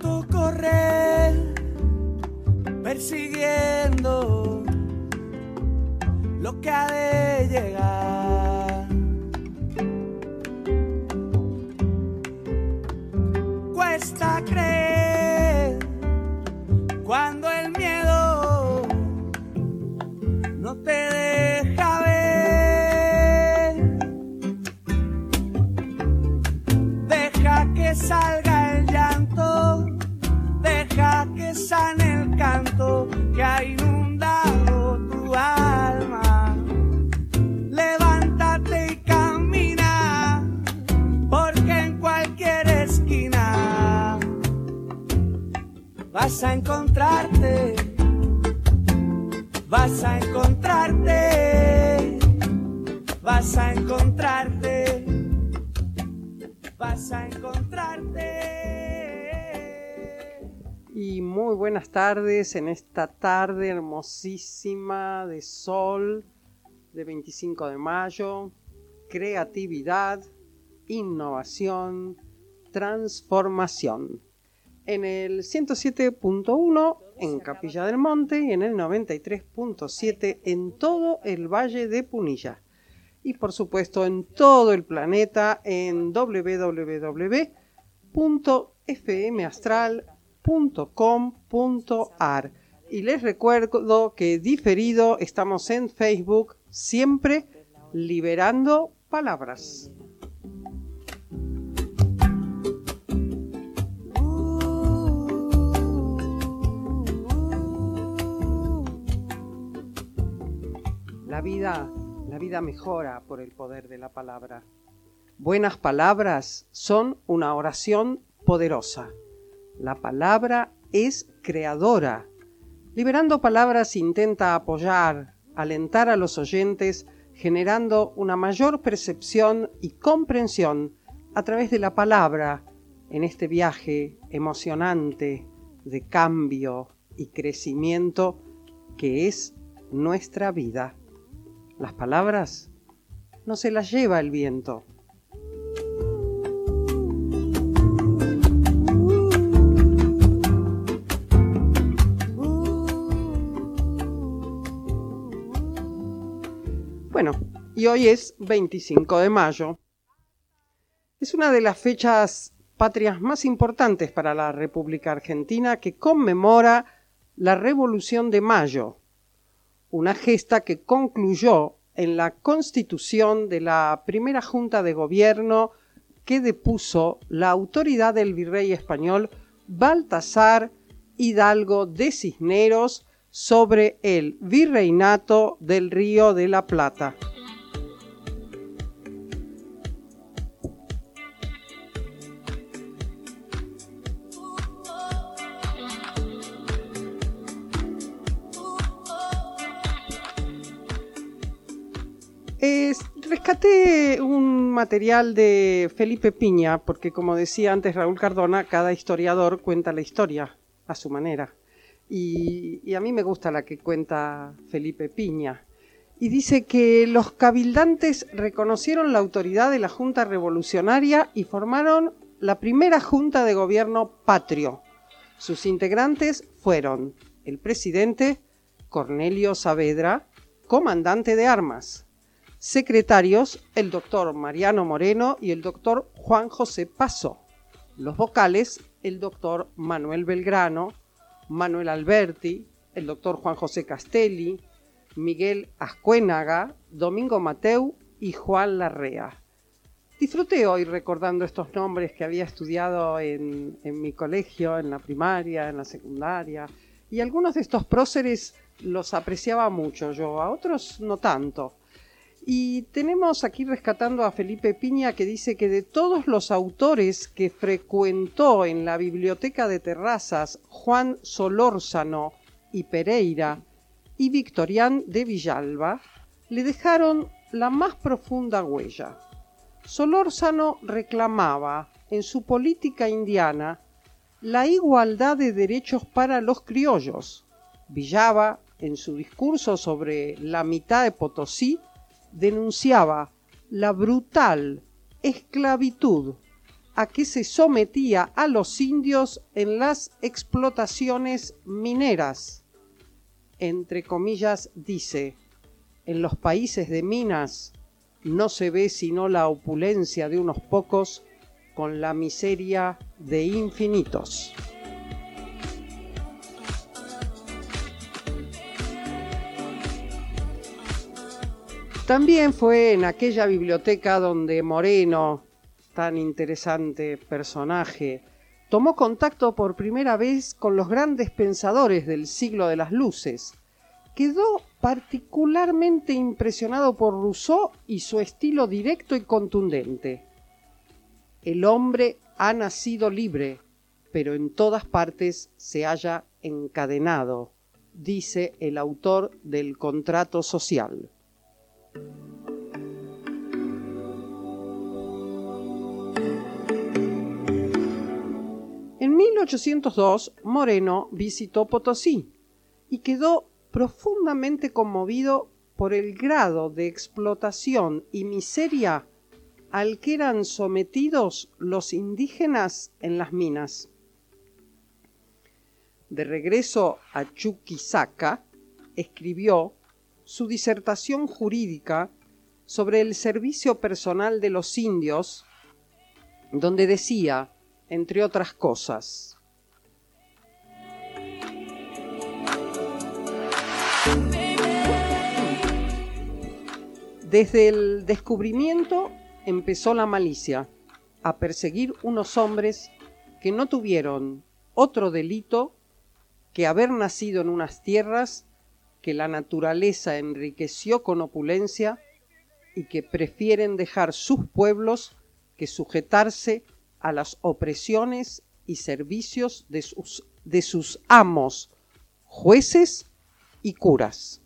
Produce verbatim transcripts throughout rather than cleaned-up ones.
tanto correr, persiguiendo lo que ha de llegar. Cuesta creer cuando el miedo no te deja ver. Deja que salga el llanto, deja que sane el canto que ha inundado tu alma. Levántate y camina, porque en cualquier esquina vas a encontrarte, vas a encontrarte, vas a encontrarte, vas a encontrarte. Y muy buenas tardes en esta tarde hermosísima de sol de veinticinco de mayo. Creatividad, innovación, transformación. En el ciento siete punto uno en Capilla del Monte y en el noventa y tres punto siete en todo el Valle de Punilla. Y por supuesto en todo el planeta en doble u doble u doble u punto f m astral punto com punto a r. Y les recuerdo que diferido estamos en Facebook, siempre liberando palabras. La vida, la vida mejora por el poder de la palabra. Buenas palabras son una oración poderosa. La palabra es creadora. Liberando Palabras intenta apoyar, alentar a los oyentes, generando una mayor percepción y comprensión a través de la palabra en este viaje emocionante de cambio y crecimiento que es nuestra vida. Las palabras no se las lleva el viento. Bueno, y hoy es veinticinco de mayo. Es una de las fechas patrias más importantes para la República Argentina, que conmemora la Revolución de Mayo, una gesta que concluyó en la constitución de la primera Junta de Gobierno que depuso la autoridad del virrey español Baltasar Hidalgo de Cisneros sobre el virreinato del Río de la Plata. Es, rescaté un material de Felipe Piña, porque como decía antes Raúl Cardona, cada historiador cuenta la historia a su manera. Y, y a mí me gusta la que cuenta Felipe Piña. Y dice que los cabildantes reconocieron la autoridad de la Junta Revolucionaria y formaron la primera Junta de Gobierno patrio. Sus integrantes fueron el presidente Cornelio Saavedra, comandante de armas, secretarios el doctor Mariano Moreno y el doctor Juan José Paso, los vocales el doctor Manuel Belgrano, Manuel Alberti, el doctor Juan José Castelli, Miguel Ascuénaga, Domingo Mateu y Juan Larrea. Disfruté hoy recordando estos nombres que había estudiado en, en mi colegio, en la primaria, en la secundaria, y algunos de estos próceres los apreciaba mucho yo, a otros no tanto. Y tenemos aquí rescatando a Felipe Piña, que dice que de todos los autores que frecuentó en la biblioteca de Terrazas Juan Solórzano y Pereira y Victorián de Villalba, le dejaron la más profunda huella. Solórzano reclamaba en su política indiana la igualdad de derechos para los criollos. Villalba, en su discurso sobre la mitad de Potosí, denunciaba la brutal esclavitud a que se sometía a los indios en las explotaciones mineras. Entre comillas dice, en los países de minas no se ve sino la opulencia de unos pocos con la miseria de infinitos. También fue en aquella biblioteca donde Moreno, tan interesante personaje, tomó contacto por primera vez con los grandes pensadores del siglo de las luces. Quedó particularmente impresionado por Rousseau y su estilo directo y contundente. El hombre ha nacido libre, pero en todas partes se halla encadenado, dice el autor del Contrato Social. En mil ochocientos dos, Moreno visitó Potosí y quedó profundamente conmovido por el grado de explotación y miseria al que eran sometidos los indígenas en las minas. De regreso a Chuquisaca, escribió su disertación jurídica sobre el servicio personal de los indios, donde decía, entre otras cosas, desde el descubrimiento empezó la malicia a perseguir unos hombres que no tuvieron otro delito que haber nacido en unas tierras que la naturaleza enriqueció con opulencia y que prefieren dejar sus pueblos que sujetarse a las opresiones y servicios de sus, de sus amos, jueces y curas.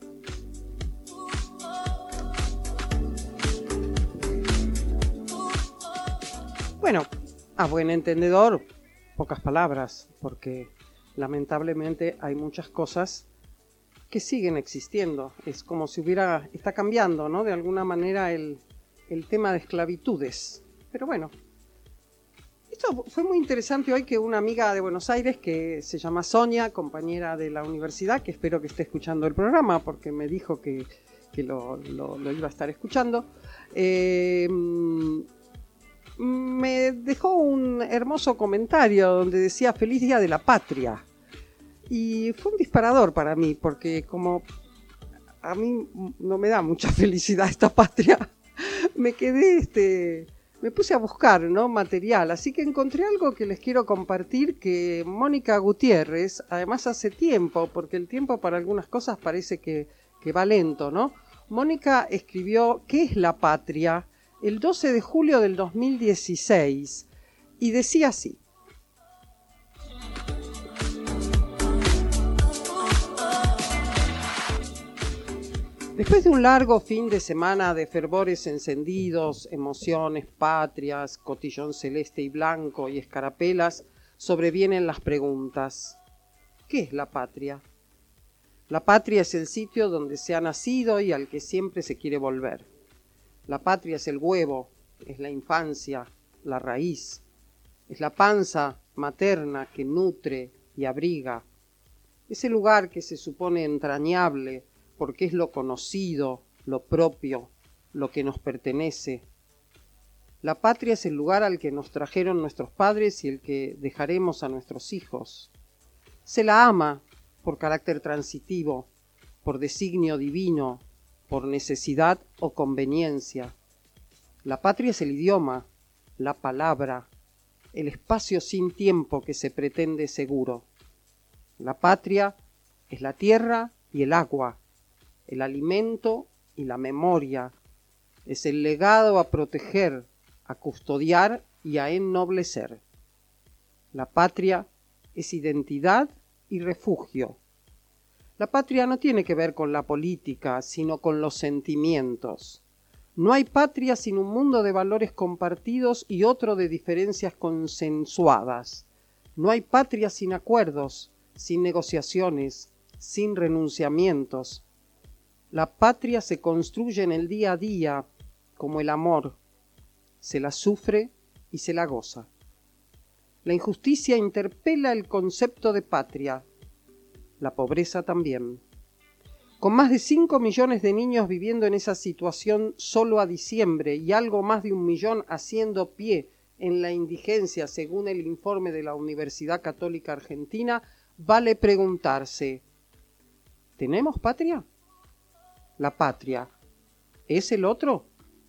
Bueno, a buen entendedor, pocas palabras, porque lamentablemente hay muchas cosas que siguen existiendo. Es como si hubiera, está cambiando, ¿no? De alguna manera el, el tema de esclavitudes. Pero bueno, esto fue muy interesante hoy que una amiga de Buenos Aires que se llama Sonia, compañera de la universidad, que espero que esté escuchando el programa porque me dijo que, que lo, lo, lo iba a estar escuchando, eh, me dejó un hermoso comentario donde decía Feliz Día de la Patria. Y fue un disparador para mí, porque como a mí no me da mucha felicidad esta patria, me quedé, este, me puse a buscar, ¿no? material. Así que encontré algo que les quiero compartir, que Mónica Gutiérrez, además hace tiempo, porque el tiempo para algunas cosas parece que, que va lento, ¿no? Mónica escribió ¿Qué es la patria? El doce de julio del dos mil dieciséis, y decía así. Después de un largo fin de semana de fervores encendidos, emociones patrias, cotillón celeste y blanco y escarapelas, sobrevienen las preguntas. ¿Qué es la patria? La patria es el sitio donde se ha nacido y al que siempre se quiere volver. La patria es el huevo, es la infancia, la raíz, es la panza materna que nutre y abriga. Es el lugar que se supone entrañable, porque es lo conocido, lo propio, lo que nos pertenece. La patria es el lugar al que nos trajeron nuestros padres y el que dejaremos a nuestros hijos. Se la ama por carácter transitivo, por designio divino, por necesidad o conveniencia. La patria es el idioma, la palabra, el espacio sin tiempo que se pretende seguro. La patria es la tierra y el agua, el alimento y la memoria, es el legado a proteger, a custodiar y a ennoblecer. La patria es identidad y refugio. La patria no tiene que ver con la política, sino con los sentimientos. No hay patria sin un mundo de valores compartidos y otro de diferencias consensuadas. No hay patria sin acuerdos, sin negociaciones, sin renunciamientos. La patria se construye en el día a día, como el amor. Se la sufre y se la goza. La injusticia interpela el concepto de patria, la pobreza también. Con más de cinco millones de niños viviendo en esa situación solo a diciembre y algo más de un millón haciendo pie en la indigencia, según el informe de la Universidad Católica Argentina, vale preguntarse, ¿tenemos patria? ¿La patria es el otro?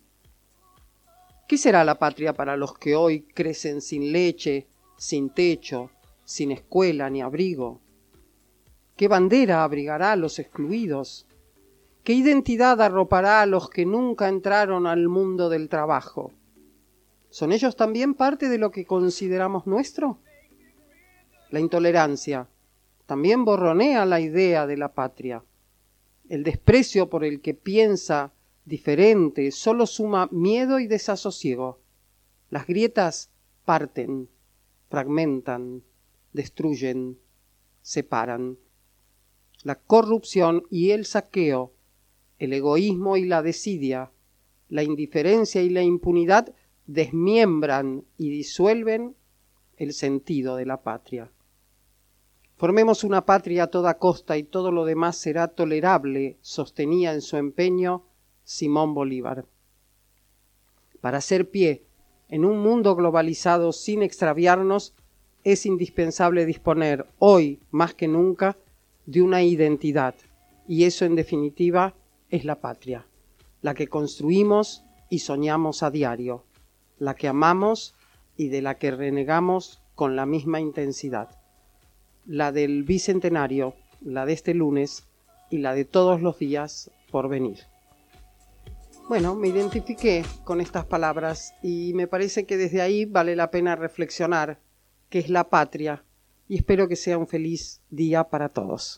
¿Qué será la patria para los que hoy crecen sin leche, sin techo, sin escuela ni abrigo? ¿Qué bandera abrigará a los excluidos? ¿Qué identidad arropará a los que nunca entraron al mundo del trabajo? ¿Son ellos también parte de lo que consideramos nuestro? La intolerancia también borronea la idea de la patria. El desprecio por el que piensa diferente solo suma miedo y desasosiego. Las grietas parten, fragmentan, destruyen, separan. La corrupción y el saqueo, el egoísmo y la desidia, la indiferencia y la impunidad desmiembran y disuelven el sentido de la patria. Formemos una patria a toda costa y todo lo demás será tolerable, sostenía en su empeño Simón Bolívar. Para hacer pie en un mundo globalizado sin extraviarnos, es indispensable disponer hoy más que nunca de una identidad, y eso en definitiva es la patria, la que construimos y soñamos a diario, la que amamos y de la que renegamos con la misma intensidad, la del bicentenario, la de este lunes y la de todos los días por venir. Bueno, me identifiqué con estas palabras y me parece que desde ahí vale la pena reflexionar qué es la patria y espero que sea un feliz día para todos.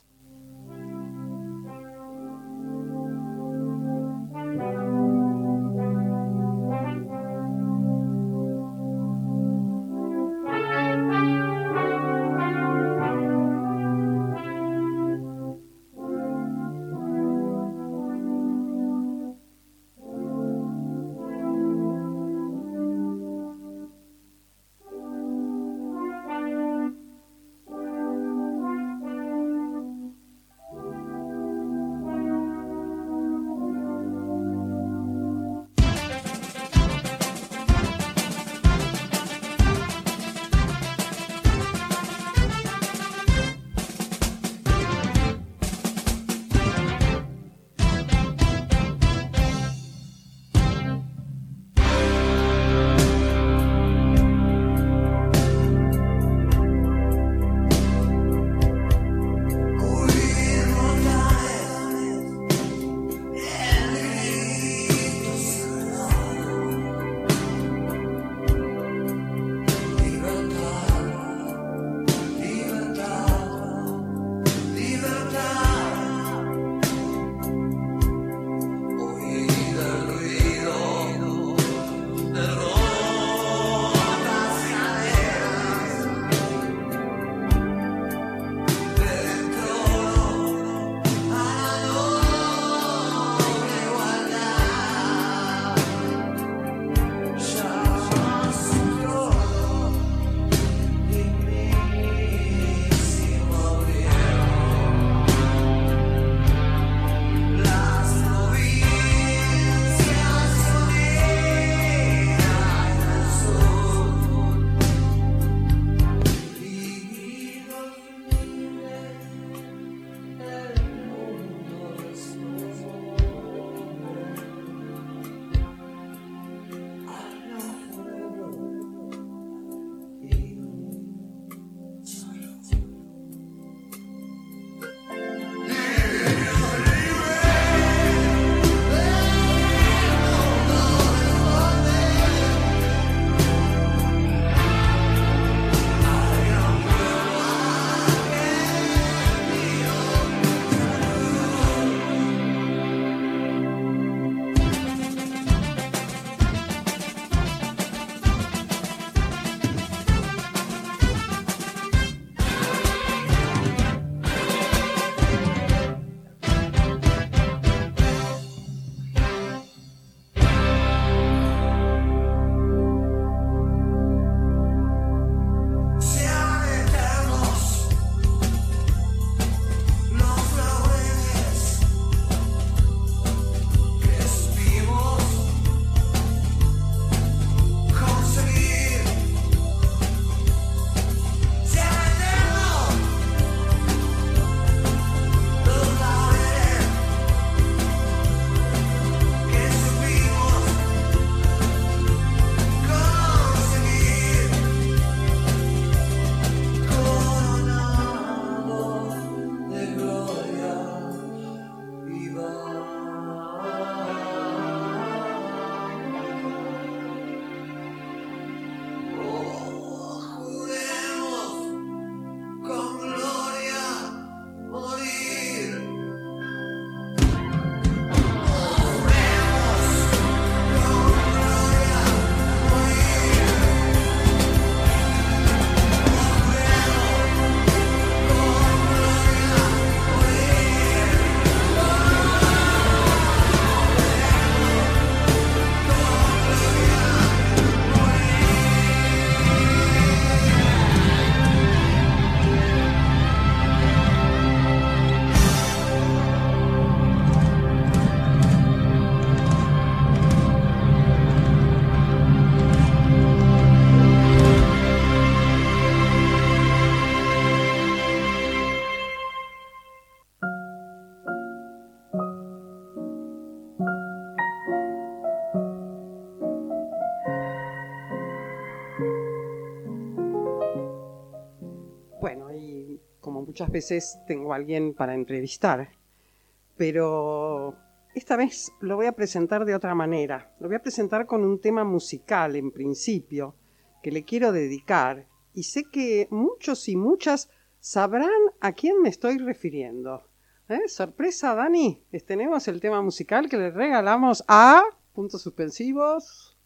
bueno, y como muchas veces tengo a alguien para entrevistar, pero esta vez lo voy a presentar de otra manera. Lo voy a presentar con un tema musical en principio, que le quiero dedicar, y sé que muchos y muchas sabrán a quién me estoy refiriendo. ¿Eh? Sorpresa, Dani, les tenemos el tema musical que le regalamos a... puntos suspensivos.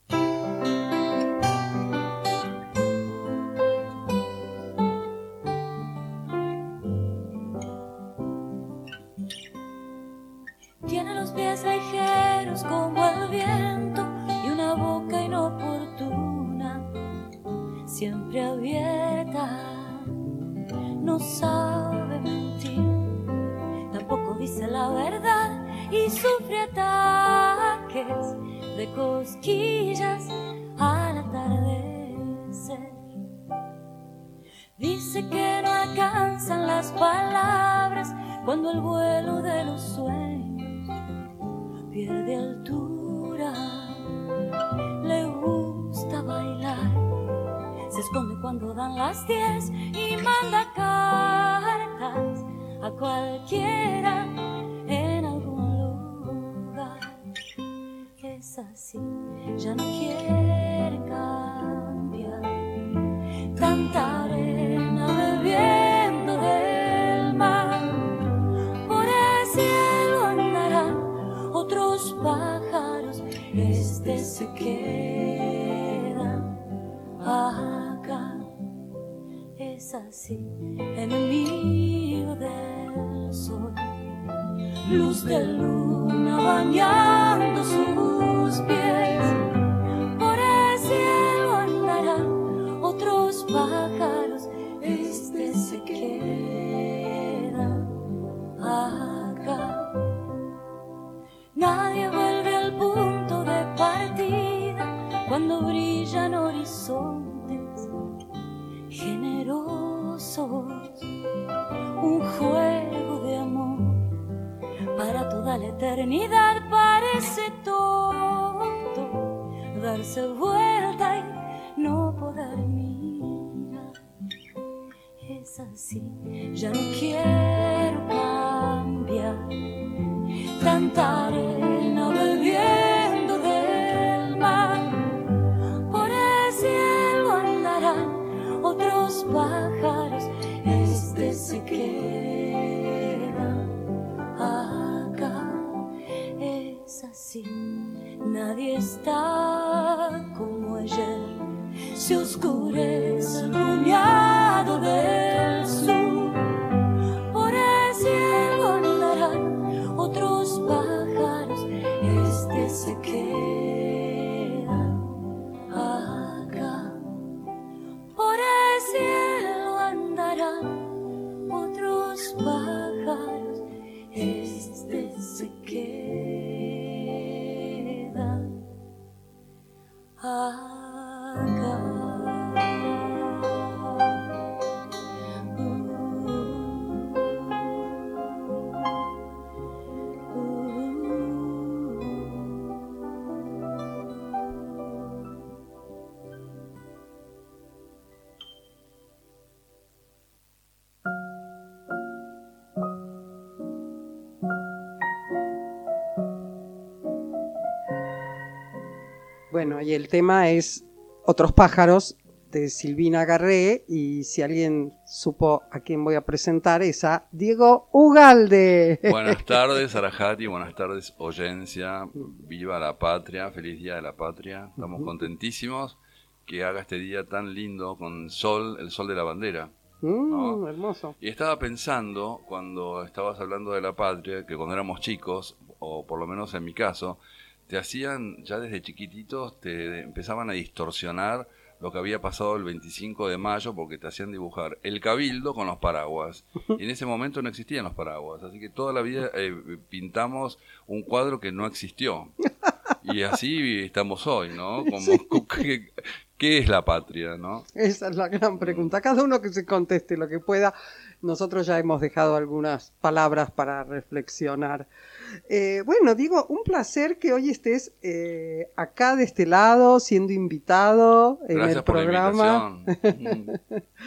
Tiene los pies ligeros como el viento y una boca inoportuna, siempre abierta, no sabe mentir, tampoco dice la verdad y sufre ataques de cosquillas al atardecer. Dice que no alcanzan las palabras cuando el vuelo de los sueños pierde altura. Le gusta bailar, se esconde cuando dan las diez y manda cartas a cualquiera en algún lugar. Es así, ya no quiere cambiar. Tanta arena bebiendo del mar, por el cielo andarán otros pájaros, este se queda acá. Es así, enemigo del sol, luz de luna bañando sus pies, por el cielo andarán otros pájaros, este se queda acá. Nadie vuelve al punto de partida cuando brillan horizontes generosos, un juego de amor para toda la eternidad. Parece tonto darse vuelta y no poder mirar. Es así, ya no quiero cambiar. Tanta arena bebiendo del mar, por el cielo andarán otros pájaros, este se queda acá. Es así, nadie está como ayer, se oscurece el puñado del sur, por el cielo andarán otros pájaros, este se queda acá. Por el cielo andarán otros pájaros, este se queda acá. Bueno, y el tema es Otros pájaros, de Silvina Garré, y si alguien supo a quién voy a presentar es a Diego Ugalde. Buenas tardes, Arajati, buenas tardes, oyencia, viva la patria, feliz día de la patria, estamos uh-huh. contentísimos que haga este día tan lindo con sol, el sol de la bandera. Mm, ¿no? Hermoso. Y estaba pensando, cuando estabas hablando de la patria, que cuando éramos chicos, o por lo menos en mi caso, te hacían, ya desde chiquititos, te empezaban a distorsionar lo que había pasado el veinticinco de mayo, porque te hacían dibujar el cabildo con los paraguas. Y en ese momento no existían los paraguas, así que toda la vida eh, pintamos un cuadro que no existió. Y así estamos hoy, ¿no? Como, sí. ¿qué, ¿Qué es la patria, no? Esa es la gran pregunta. Cada uno que se conteste lo que pueda. Nosotros ya hemos dejado algunas palabras para reflexionar. Eh, bueno, Diego, un placer que hoy estés eh, acá de este lado, siendo invitado en Gracias el programa. Gracias por la invitación.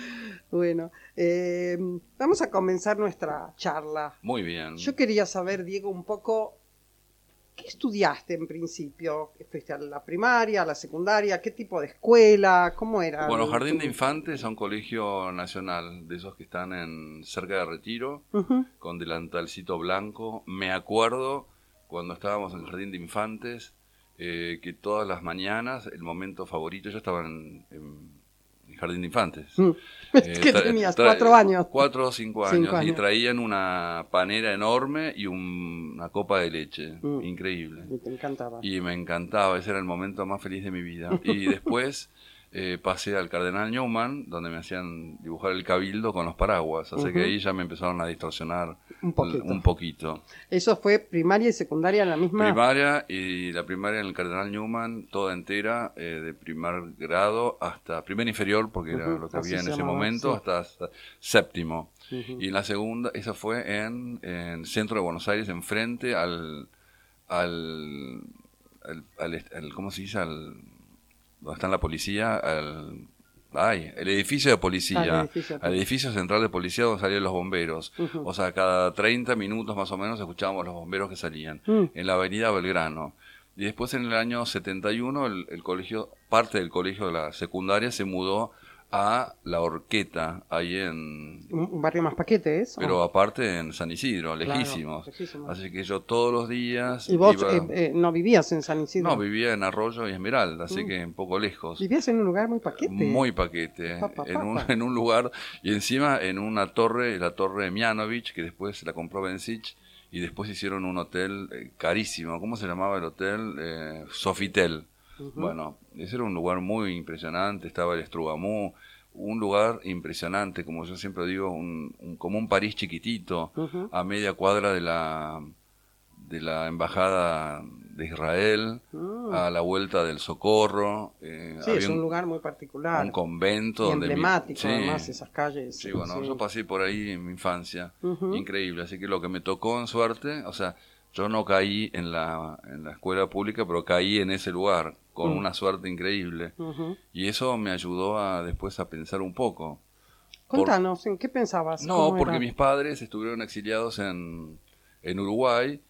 Bueno, eh, vamos a comenzar nuestra charla. Muy bien. Yo quería saber, Diego, un poco, ¿qué estudiaste en principio? ¿Fuiste a la primaria, a la secundaria? ¿Qué tipo de escuela? ¿Cómo era? Bueno, Jardín de Infantes es un colegio nacional, de esos que están en cerca de Retiro, Uh-huh. con delantalcito blanco. Me acuerdo cuando estábamos en Jardín de Infantes, eh, que todas las mañanas, el momento favorito, yo estaba en, en Jardín de Infantes. Mm. Eh, ¿Qué tra- tenías? tra- ¿Cuatro años? Cuatro o cinco Cinco años, y años. traían una panera enorme y un- una copa de leche, Mm. increíble. Y te encantaba. Y me encantaba, ese era el momento más feliz de mi vida. Y después eh, pasé al Cardenal Newman, donde me hacían dibujar el cabildo con los paraguas. Así Ujú. que ahí ya me empezaron a distorsionar Un poquito. un poquito. ¿Eso fue primaria y secundaria en la misma? Primaria, y la primaria en el Cardenal Newman, toda entera, eh, de primer grado hasta primer inferior, porque era Ujú, lo que así había en se ese llamaba, momento, sí. hasta, hasta séptimo. Ujú. Y en la segunda, esa fue en, en centro de Buenos Aires, enfrente al, al, al, al est- al- ¿cómo se dice? Al, donde está la policía, al, ay, el edificio de policía, Al edificio de al edificio central de policía donde salían los bomberos. Ujú. O sea, cada treinta minutos más o menos escuchábamos los bomberos que salían, Mm. en la avenida Belgrano. Y después en el año setenta y uno el, el colegio, parte del colegio de la secundaria se mudó a La Horqueta, ahí en... Un un barrio más paquete, ¿es? Pero aparte en San Isidro, Claro, lejísimos. lejísimos. Así que yo todos los días ¿Y vos iba- eh, eh, no vivías en San Isidro? no, vivía en Arroyo y Esmeralda, así Mm. que un poco lejos. ¿Vivías en un lugar muy paquete? Muy paquete, Papa, en, un, papa. en un lugar, y encima en una torre, la torre Mianovich, que después la compró Bencich, y después hicieron un hotel eh, carísimo. ¿Cómo se llamaba el hotel? Eh, Sofitel. Ujú. Bueno, ese era un lugar muy impresionante, estaba el Estrugamú, un lugar impresionante, como yo siempre digo, un, un- como un París chiquitito, Ujú. a media cuadra de la, de la embajada de Israel, Mm. a la vuelta del Socorro. eh, Sí, había es un lugar muy particular. un convento y donde mi- emblemático, sí, además, esas calles. sí, bueno, sí. yo pasé por ahí en mi infancia, Ujú. increíble, así que lo que me tocó en suerte, o sea, yo no caí en la, en la escuela pública, pero caí en ese lugar con Mm. una suerte increíble, Ujú. y eso me ayudó a después a pensar un poco. Por- Contanos, ¿en qué pensabas? No, ¿Cómo porque era? mis padres estuvieron exiliados en, en Uruguay,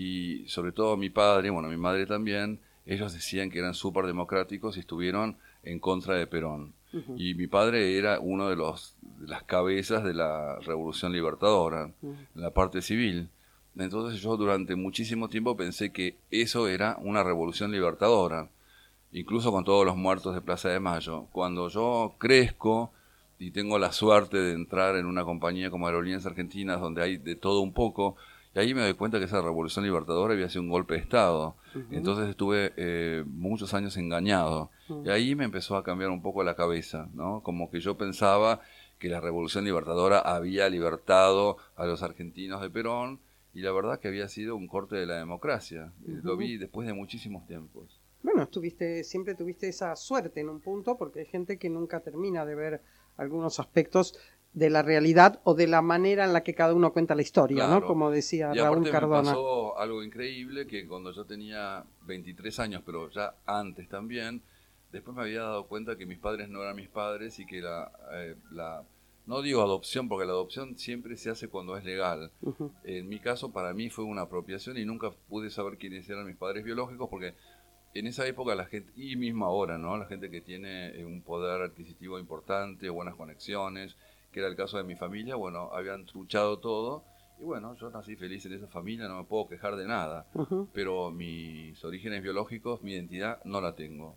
y sobre todo mi padre, bueno, mi madre también, ellos decían que eran súper democráticos y estuvieron en contra de Perón. Ujú. Y mi padre era uno de los de las cabezas de la Revolución Libertadora, Ujú. en la parte civil. Entonces yo durante muchísimo tiempo pensé que eso era una revolución libertadora, incluso con todos los muertos de Plaza de Mayo. Cuando yo crezco y tengo la suerte de entrar en una compañía como Aerolíneas Argentinas, donde hay de todo un poco, y ahí me doy cuenta que esa revolución libertadora había sido un golpe de Estado. Ujú. Entonces estuve eh, muchos años engañado. Ujú. Y ahí me empezó a cambiar un poco la cabeza, ¿no? Como que yo pensaba que la revolución libertadora había libertado a los argentinos de Perón, y la verdad que había sido un corte de la democracia. Eh, Lo Ujú. vi después de muchísimos tiempos. Bueno, estuviste, siempre tuviste esa suerte en un punto, porque hay gente que nunca termina de ver algunos aspectos de la realidad o de la manera en la que cada uno cuenta la historia, Claro. ¿no? Como decía Y Raúl aparte me Cardona. pasó algo increíble, que cuando yo tenía veintitrés años, pero ya antes también, después me había dado cuenta que mis padres no eran mis padres, y que la, eh, la no digo adopción, porque la adopción siempre se hace cuando es legal. Ujú. En mi caso, para mí fue una apropiación, y nunca pude saber quiénes eran mis padres biológicos, porque en esa época la gente, y mismo ahora, ¿no? La gente que tiene eh, un poder adquisitivo importante, buenas conexiones, que era el caso de mi familia, bueno, habían truchado todo, y bueno, yo nací feliz en esa familia, no me puedo quejar de nada, Ujú. pero mis orígenes biológicos, mi identidad, no la tengo.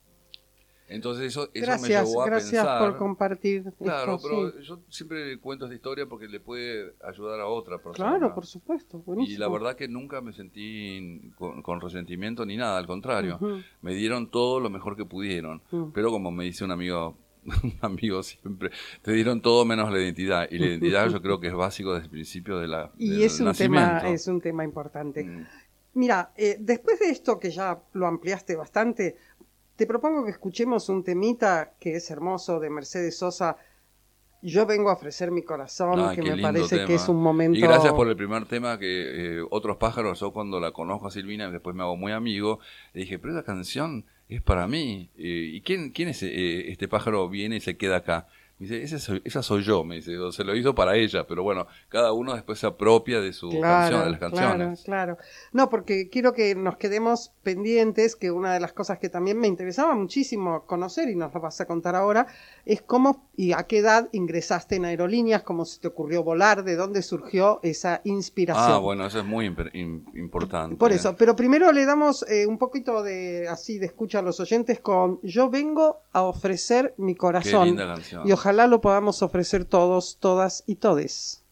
Entonces eso, eso Gracias, me llevó a gracias pensar... por compartir Claro, esto. pero Sí. yo siempre cuento esta historia porque le puede ayudar a otra persona. Claro, por supuesto, buenísimo. Y la verdad que nunca me sentí con, con resentimiento ni nada, al contrario. Ujú. Me dieron todo lo mejor que pudieron. Mm. Pero como me dice un amigo, un amigo siempre, te dieron todo menos la identidad. Y la identidad yo creo que es básico desde el principio de la, Y del es un, tema, nacimiento. es un tema importante. Mm. Mira, eh, después de esto que ya lo ampliaste bastante, te propongo que escuchemos un temita que es hermoso de Mercedes Sosa. Yo vengo a ofrecer mi corazón, Ay, que qué me lindo parece tema. que es un momento... Y gracias por el primer tema, que eh, Otros Pájaros, yo cuando la conozco a Silvina, después me hago muy amigo, le dije, pero esa canción es para mí. Eh, ¿Y quién, quién es eh, este pájaro viene y se queda acá? Me dice, Ese soy, esa soy yo, me dice, o se lo hizo para ella, pero bueno, cada uno después se apropia de su Claro, canción, de las claro, canciones. claro. No, porque quiero que nos quedemos pendientes, que una de las cosas que también me interesaba muchísimo conocer, y nos lo vas a contar ahora, es cómo y a qué edad ingresaste en Aerolíneas, cómo se te ocurrió volar, de dónde surgió esa inspiración. Ah, bueno, eso es muy imper- im- importante. Por eso, pero primero le damos eh, un poquito de así de escucha a los oyentes con Yo vengo a ofrecer mi corazón. Qué linda canción. Y ojalá lo podamos ofrecer todos, todas y todes.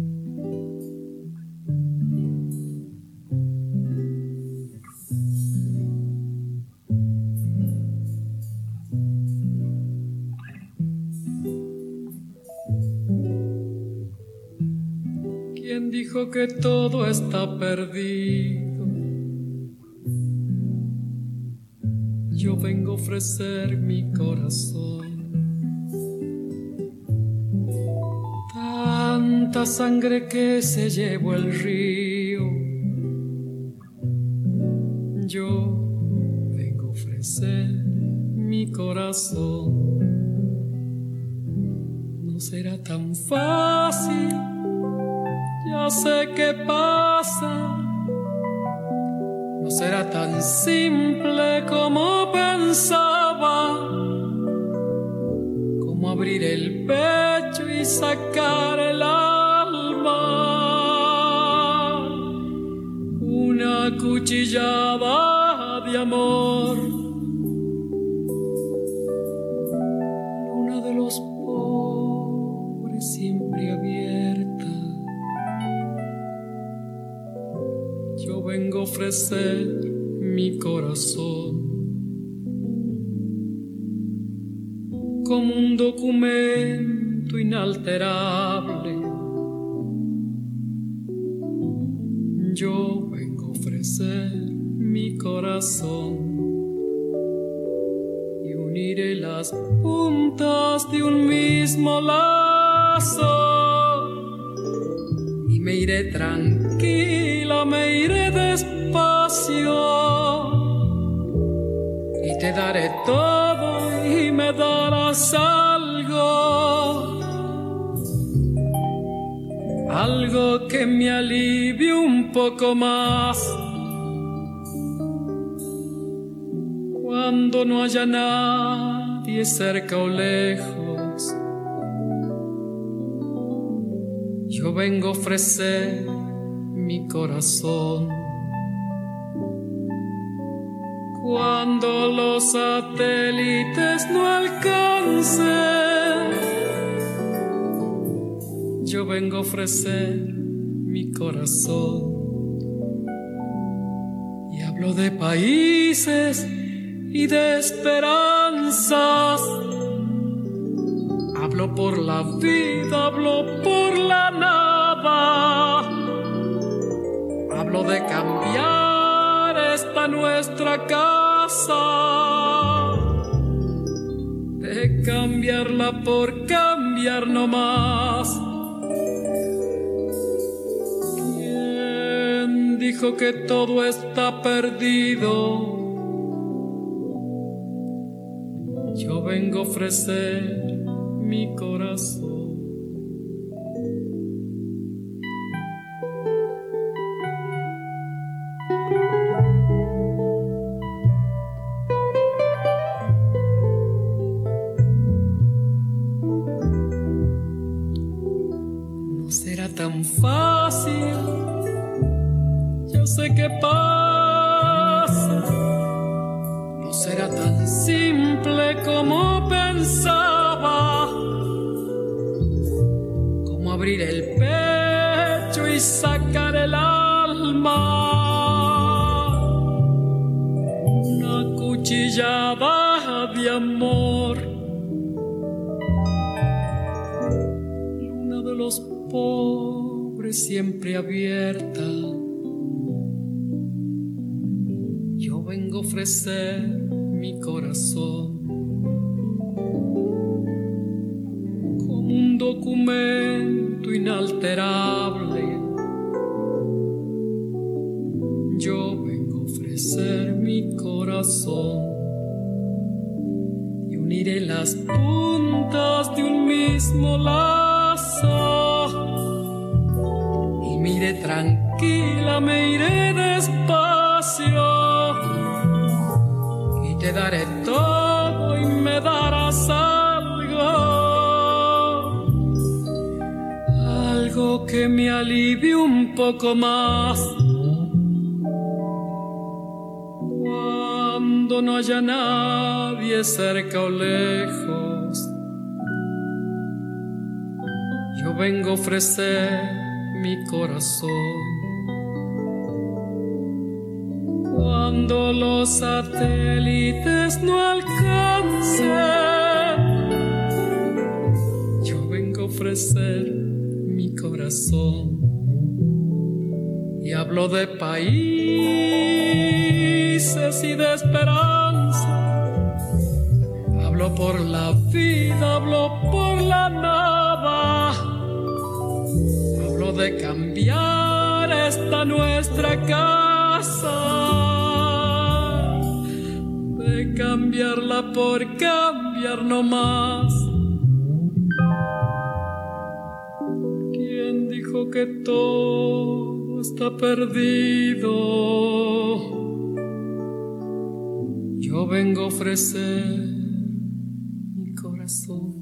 ¿Quién dijo que todo está perdido? Yo vengo a ofrecer mi corazón. Tanta sangre que se llevó el río. Yo vengo a ofrecer mi corazón. No será tan fácil, ya sé qué pasa. No será tan simple como pensaba, como abrir el pecho y sacar el alma. Una cuchillada de amor. Luna de los pobres siempre abierta. Yo vengo a ofrecer mi corazón como un documento inalterable. Yo vengo a ofrecer mi corazón y uniré las puntas de un mismo lazo. Y me iré tranquila, me iré despacio y te daré todo y me darás algo, algo que me alivie un poco más cuando no haya nadie cerca o lejos. Yo vengo a ofrecer mi corazón. Cuando los satélites no alcancen, yo vengo a ofrecer mi corazón. Y hablo de países y de esperanzas. Hablo por la vida, hablo por la nada. Hablo de cambiar esta nuestra casa, de cambiarla por cambiar no más. ¿Quién dijo que todo está perdido? Yo vengo a ofrecer mi corazón. No será tan fácil, yo sé qué pasa. No será tan simple como pensaba, como abrir el pecho y sacar el alma. Una cuchillada de amor. Luna de los pobres siempre abierta. Yo vengo a ofrecer mi corazón como un documento inalterable. Yo vengo a ofrecer mi corazón y uniré las puntas de un mismo mismo lazo. Y mire tranquila, me iré despacio y te daré todo y me darás algo, algo que me alivie un poco más. Cuando no haya nadie cerca o lejos, yo vengo a ofrecer mi corazón. Cuando los satélites no alcancen, yo vengo a ofrecer mi corazón. Y hablo de países y de esperanza, hablo por la vida, hablo por la nada, hablo de cambiar esta nuestra casa, de cambiarla por cambiar no más. ¿Quién dijo que todo está perdido? Yo vengo a ofrecer mi corazón.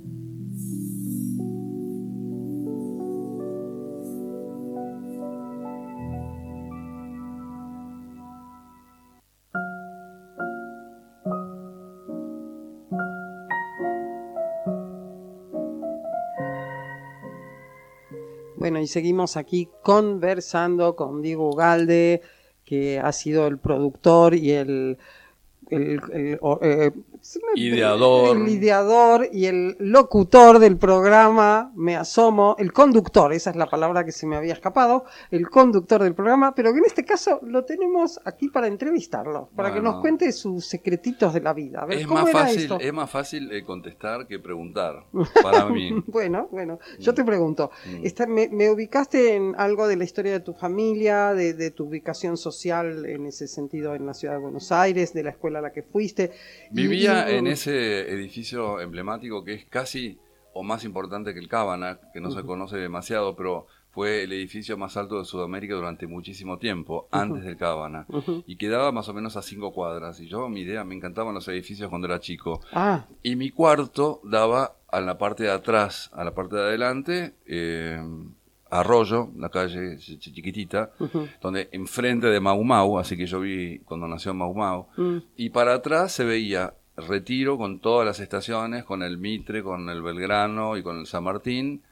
Bueno, y seguimos aquí conversando con Diego Ugalde, que ha sido el productor y el, el, el, eh, ideador. el ideador y el locutor del programa Me Asomo, el conductor, esa es la palabra que se me había escapado, el conductor del programa, pero que en este caso lo tenemos aquí para entrevistarlo, para Bueno. que nos cuente sus secretitos de la vida. A ver, Es ¿cómo más era fácil, esto? es más fácil eh, contestar que preguntar, para mí. Bueno, bueno, yo te pregunto, Mm. esta- me, me ubicaste en algo de la historia de tu familia, de, de tu ubicación social en ese sentido en la ciudad de Buenos Aires, de la escuela a la que fuiste. Y- Vivía y- en ese edificio emblemático que es casi o más importante que el Cábana, que no se conoce demasiado, pero fue el edificio más alto de Sudamérica durante muchísimo tiempo, antes del Cábana. Ujú. Y quedaba más o menos a cinco cuadras. Y yo, mi idea, me encantaban los edificios cuando era chico. Ah, Y mi cuarto daba a la parte de atrás, a la parte de adelante, eh, Arroyo, la calle ch- ch- chiquitita, ujú, donde enfrente de Mau Mau, así que yo vi cuando nació Mau Mau, mm, y para atrás se veía Retiro con todas las estaciones, con el Mitre, con el Belgrano y con el San Martín,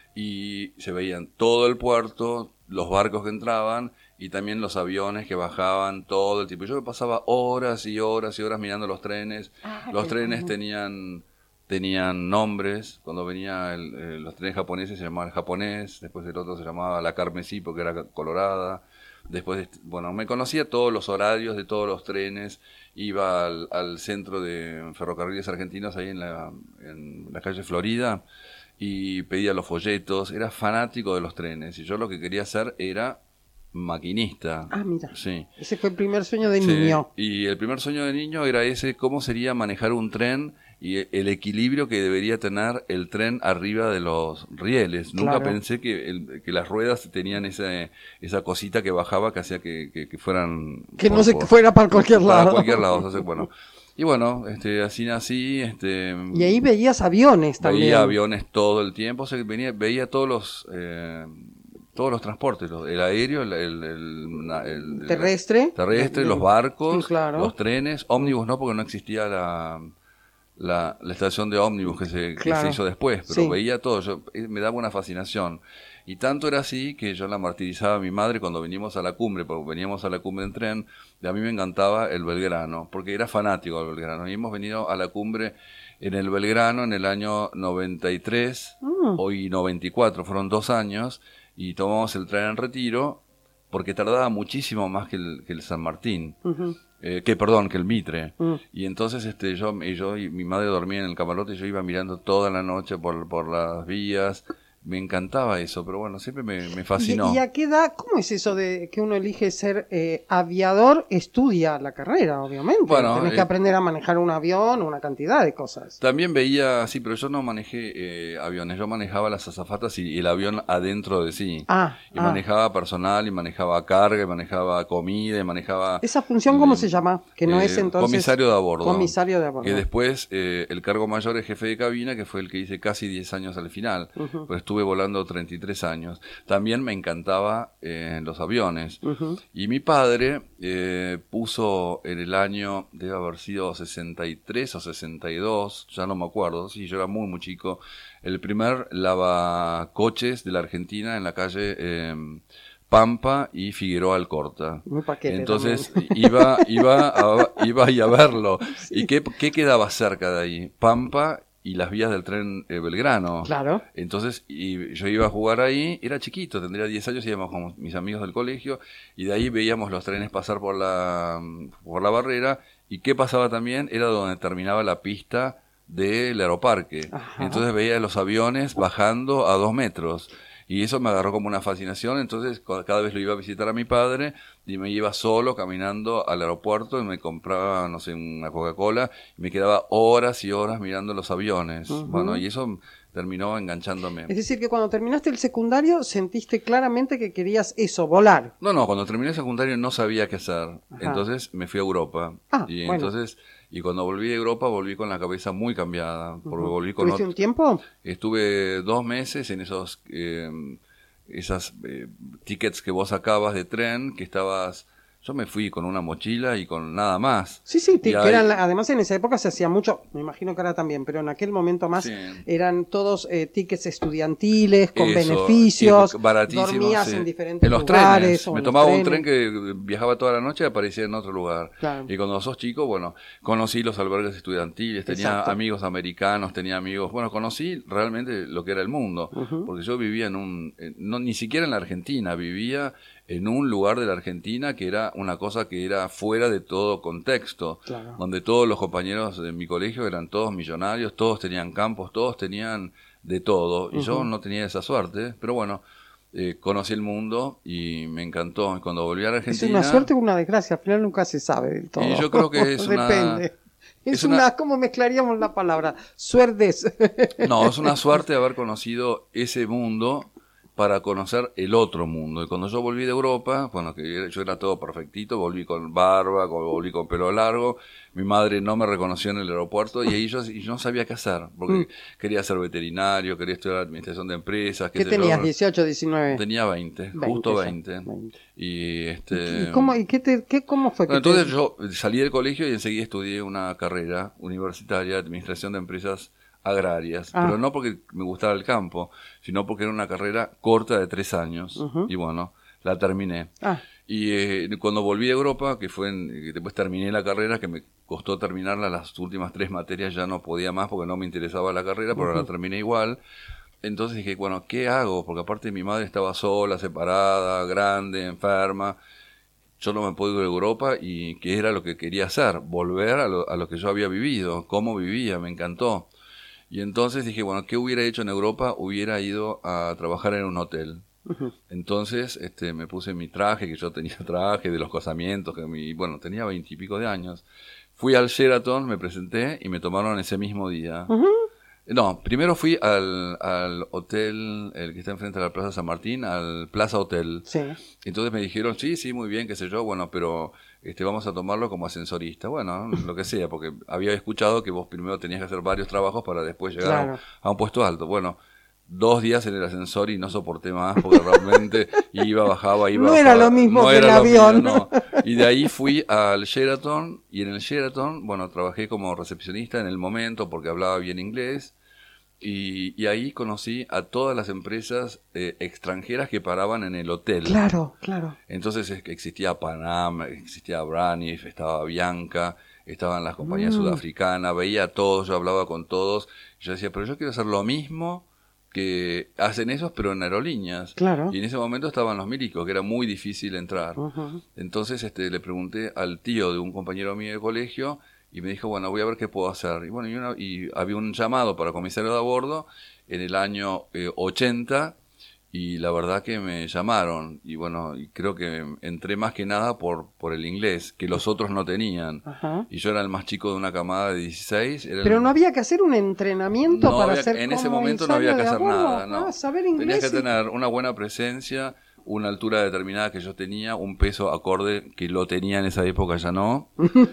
y se veían todo el puerto, los barcos que entraban y también los aviones que bajaban todo el tiempo. Yo me pasaba horas y horas y horas mirando los trenes. Ah, Los qué trenes bueno. tenían tenían nombres. Cuando venía el, eh, los trenes japoneses se llamaba el japonés, después el otro se llamaba la carmesí porque era colorada. Después, bueno, me conocía todos los horarios de todos los trenes, iba al, al centro de ferrocarriles argentinos ahí en la, en la calle Florida y pedía los folletos, era fanático de los trenes y yo lo que quería hacer era maquinista. ah, mira, Sí. ese fue el primer sueño de Sí, niño. y el primer sueño de niño era ese, cómo sería manejar un tren y el equilibrio que debería tener el tren arriba de los rieles. Nunca Claro. pensé que, el- que las ruedas tenían esa, esa cosita que bajaba que hacía que, que, que fueran... Que por- no se por- fuera para cualquier para lado. cualquier lado. Entonces, bueno. Y bueno, este, así nací, este, Y ahí veías aviones también. veía aviones todo el tiempo, o sea, venía, veía todos los... eh, todos los transportes, los- el aéreo, el, el- el- na- el- Terrestre. terrestre, De- los barcos, Sí, claro. los trenes, ómnibus no, porque no existía la, la, la estación de ómnibus que se, que Claro. se hizo después, pero Sí. veía todo, yo, eh, me daba una fascinación. Y tanto era así que yo la martirizaba a mi madre cuando veníamos a la cumbre, porque veníamos a la cumbre en tren, y a mí me encantaba el Belgrano, porque era fanático del Belgrano. Y hemos venido a la cumbre en el Belgrano en el año noventa y tres, Mm. hoy noventa y cuatro, fueron dos años, y tomamos el tren en Retiro, porque tardaba muchísimo más que el, que el San Martín. Ujú. Eh, que perdón, que el Mitre. Mm. Y entonces este yo y yo y mi madre dormía en el camarote y yo iba mirando toda la noche por, por las vías, me encantaba eso, pero bueno, siempre me, me fascinó. ¿Y, ¿Y a qué edad, cómo es eso de que uno elige ser eh, aviador? Estudia la carrera, obviamente. Bueno, Tenés que eh, aprender a manejar un avión, una cantidad de cosas. También veía, sí, pero yo no manejé eh, aviones, yo manejaba las azafatas y, y el avión adentro de sí. Ah, y ah. manejaba personal, y manejaba carga, y manejaba comida, y manejaba... ¿Esa función cómo eh, se llama? Que no eh, es entonces... Comisario de a bordo. Comisario de a bordo. Que después eh, el cargo mayor es jefe de cabina, que fue el que hice casi diez años al final. Uh-huh. Pues estuve volando treinta y tres años. También me encantaba eh, los aviones. Uh-huh. Y mi padre eh, puso en el año, debe haber sido sesenta y tres o sesenta y dos, ya no me acuerdo, sí, yo era muy, muy chico, el primer lavacoches de la Argentina en la calle eh, Pampa y Figueroa Alcorta. Muy paquete. Entonces también. iba iba a, iba ahí a verlo. Sí. ¿Y qué, qué quedaba cerca de ahí? Pampa y las vías del tren eh, Belgrano. Claro. Entonces y yo iba a jugar ahí, era chiquito, tendría diez años, íbamos con mis amigos del colegio y de ahí veíamos los trenes pasar por la, por la barrera. ¿Y qué pasaba también? Era donde terminaba la pista del aeroparque. Ajá. Entonces veía los aviones bajando a dos metros. Y eso me agarró como una fascinación, entonces cada vez lo iba a visitar a mi padre y me iba solo caminando al aeropuerto y me compraba, no sé, una Coca-Cola y me quedaba horas y horas mirando los aviones. Uh-huh. Bueno, y eso terminó enganchándome. Es decir, que cuando terminaste el secundario sentiste claramente que querías eso, volar. No, no, cuando terminé el secundario no sabía qué hacer, Ajá. entonces me fui a Europa. Ah, y bueno. entonces y cuando volví de Europa volví con la cabeza muy cambiada, porque Uh-huh. volví con ¿Tuviste otro... un tiempo? Estuve dos meses en esos eh, esas eh, tickets que vos sacabas de tren, que estabas... Yo me fui con una mochila y con nada más. Sí, sí, te- Y que ahí- eran, además en esa época se hacía mucho, me imagino que ahora también, pero en aquel momento más Sí. eran todos eh, tickets estudiantiles, con Eso, beneficios, y baratísimos, dormías sí. en diferentes En los lugares. trenes. o Me en los tomaba un trenes. tren que viajaba toda la noche y aparecía en otro lugar. Claro. Y cuando sos chico, bueno, conocí los albergues estudiantiles, tenía Exacto. amigos americanos, tenía amigos... Bueno, conocí realmente lo que era el mundo. Ujú. Porque yo vivía en un... en- no, ni siquiera en la Argentina, vivía en un lugar de la Argentina que era una cosa que era fuera de todo contexto. Claro. Donde todos los compañeros de mi colegio eran todos millonarios, todos tenían campos, todos tenían de todo. Y yo Ujú. no tenía esa suerte, pero bueno... Eh, conocí el mundo y me encantó. Y cuando volví a la Es Argentina... una suerte o una desgracia, al final nunca se sabe del todo. Y yo creo que es una- Depende. Es, es una... una- ¿Cómo mezclaríamos la palabra? Suertes. No, es una suerte haber conocido ese mundo para conocer el otro mundo. Y cuando yo volví de Europa, bueno, que yo era todo perfectito, volví con barba, con- volví con pelo largo, mi madre no me reconoció en el aeropuerto y ahí yo, y yo no sabía qué hacer, porque Mm. quería ser veterinario, quería estudiar administración de empresas. ¿Qué sé yo. tenías? ¿dieciocho, diecinueve? Tenía veinte, veinte justo ya, veinte. veinte. Y este... ¿Y cómo, y qué te, qué, cómo fue? que Bueno, entonces te- yo salí del colegio y enseguida estudié una carrera universitaria de administración de empresas agrarias, Ah. pero no porque me gustaba el campo, sino porque era una carrera corta de tres años. Ujú. Y bueno, la terminé. Ah, Y eh, cuando volví a Europa, que fue en, que después terminé la carrera, que me costó terminarla, las últimas tres materias ya no podía más porque no me interesaba la carrera, pero la terminé igual. Entonces dije, bueno, ¿qué hago? Porque aparte mi madre estaba sola, separada, grande, enferma. Yo no me puedo ir a Europa y ¿qué era lo que quería hacer? Volver a lo, a lo que yo había vivido, cómo vivía, me encantó. Y entonces dije, bueno, ¿qué hubiera hecho en Europa? Hubiera ido a trabajar en un hotel. ujú. Entonces este, me puse mi traje, que yo tenía traje de los casamientos, que mi, bueno, tenía veintipico de años. Fui al Sheraton, me presenté y me tomaron ese mismo día. Ujú. No, primero fui al, al hotel, el que está enfrente de la Plaza San Martín, al Plaza Hotel. Sí. Entonces me dijeron, sí, sí, muy bien, qué sé yo, bueno, pero este, vamos a tomarlo como ascensorista. Bueno, lo que sea, porque había escuchado que vos primero tenías que hacer varios trabajos para después llegar Claro. a, a un puesto alto. Bueno, dos días en el ascensor y no soporté más, porque realmente iba, bajaba, iba, No era bajaba. lo mismo No que el era lo avión. mismo, no. Y de ahí fui al Sheraton, y en el Sheraton, bueno, trabajé como recepcionista en el momento, porque hablaba bien inglés. Y, y ahí conocí a todas las empresas eh, extranjeras que paraban en el hotel. Claro, claro. Entonces es que existía Panam, existía Braniff, estaba Bianca, estaban las compañías Mm. sudafricanas, veía a todos, yo hablaba con todos. Y yo decía, pero yo quiero hacer lo mismo que hacen esos, pero en aerolíneas. Claro. Y en ese momento estaban los milicos, que era muy difícil entrar. Ujú. Entonces este, le pregunté al tío de un compañero mío de colegio y me dijo, bueno, voy a ver qué puedo hacer. Y bueno, y, una, y había un llamado para comisario de a bordo en el año eh, ochenta, y la verdad que me llamaron, y bueno, y creo que entré más que nada por, por el inglés, que los otros no tenían. Ajá. Y yo era el más chico de una camada de dieciséis. Era Pero el... no había que hacer un entrenamiento no para había, hacer en ese como momento no había que ensayo hacer de a bordo. nada, no. Ah, saber inglés. Tenías que y- tener una buena presencia, una altura determinada que yo tenía, un peso acorde que lo tenía en esa época, ya no.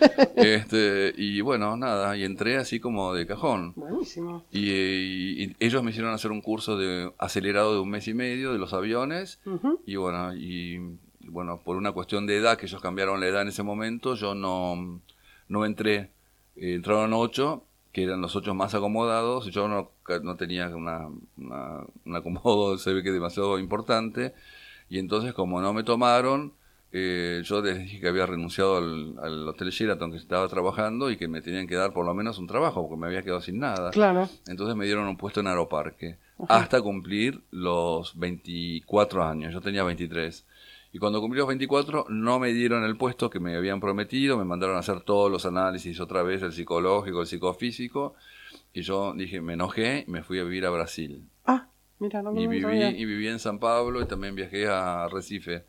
este y bueno, nada, y entré así como de cajón. Buenísimo. Y, y- y ellos me hicieron hacer un curso de acelerado de un mes y medio de los aviones. Ujú. Y bueno, y bueno, por una cuestión de edad, que ellos cambiaron la edad en ese momento, yo no, no entré. Eh, entraron ocho, que eran los ocho más acomodados, y yo no, no tenía una, una, un acomodo, se ve que demasiado importante, y entonces como no me tomaron, eh, yo les dije que había renunciado al, al Hotel Sheraton que estaba trabajando y que me tenían que dar por lo menos un trabajo, porque me había quedado sin nada. Claro. Entonces me dieron un puesto en Aeroparque, hasta cumplir los veinticuatro años. Yo tenía veintitrés. Y cuando cumplí los veinticuatro, no me dieron el puesto que me habían prometido, me mandaron a hacer todos los análisis otra vez, el psicológico, el psicofísico, y yo dije, me enojé y me fui a vivir a Brasil. Ah, mira, no, Y no viví, sabía. y viví en San Pablo, y también viajé a Recife.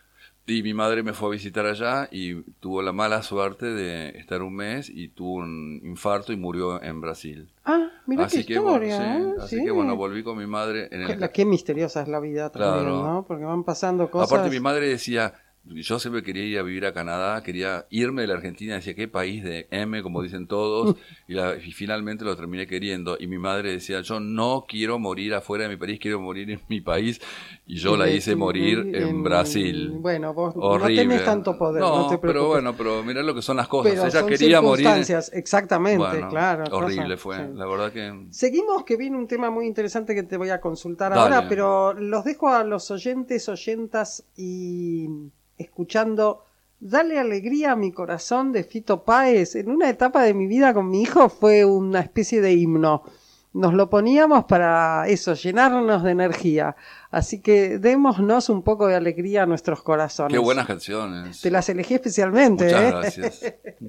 Y mi madre me fue a visitar allá y tuvo la mala suerte de estar un mes y tuvo un infarto y murió en Brasil. Ah, mira así qué que, historia. bueno, sí, ¿eh? así Sí. que bueno, volví con mi madre en el... Qué, qué misteriosa es la vida también, Claro. ¿no? Porque van pasando cosas. Aparte mi madre decía, yo siempre quería ir a vivir a Canadá, quería irme de la Argentina, decía, qué país de M, como dicen todos, y, la, y finalmente lo terminé queriendo. Y mi madre decía, yo no quiero morir afuera de mi país, quiero morir en mi país, y yo Y la de- hice morir en, en- Brasil. Bueno, vos Horrible. no tenés tanto poder, no, te preocupes. pero bueno, pero mirá lo que son las cosas. Pero Ella son quería morir. circunstancias, exactamente, Bueno, claro. horrible cosas, fue, sí. la verdad que... Seguimos, que viene un tema muy interesante que te voy a consultar Dale. ahora, pero los dejo a los oyentes, oyentas y escuchando Dale alegría a mi corazón de Fito Páez. En una etapa de mi vida con mi hijo fue una especie de himno. Nos lo poníamos para eso, llenarnos de energía. Así que démonos un poco de alegría a nuestros corazones. Qué buenas canciones. Te las elegí especialmente. Muchas ¿eh? gracias.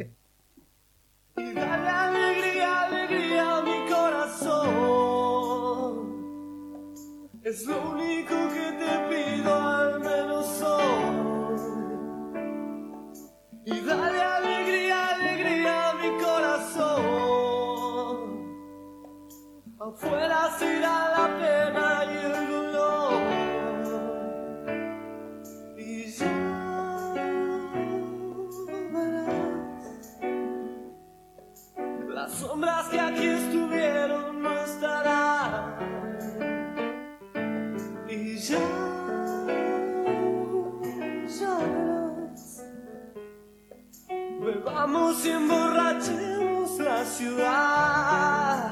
Y dale alegría, alegría a mi corazón. Es lo único que te pido, al menos hoy. Y dale alegría, alegría a mi corazón. Afuera se irá la pena y el dolor. Y ya verás, las sombras que aquí estuvieron no estarán. Y ya, ya verás, bebamos y emborrachemos la ciudad.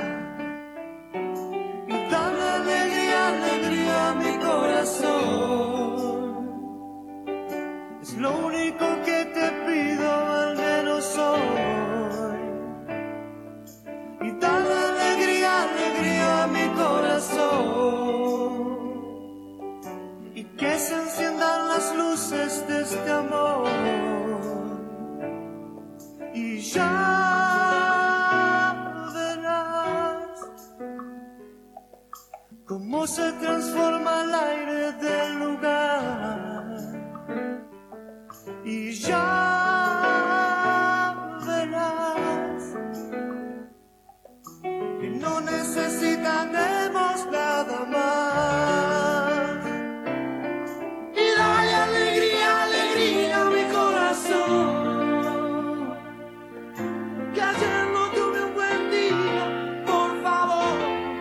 Y dale alegría, alegría a mi corazón. Es lo único que te pido, al menos hoy. Y dale alegría, alegría a mi corazón. Y que se enciendan las luces de este amor. Y ya verás cómo se transforma el aire del lugar. Y ya verás que no necesitaremos nada más. Y dale alegría, alegría a mi corazón. Que ayer no tuve un buen día, por favor.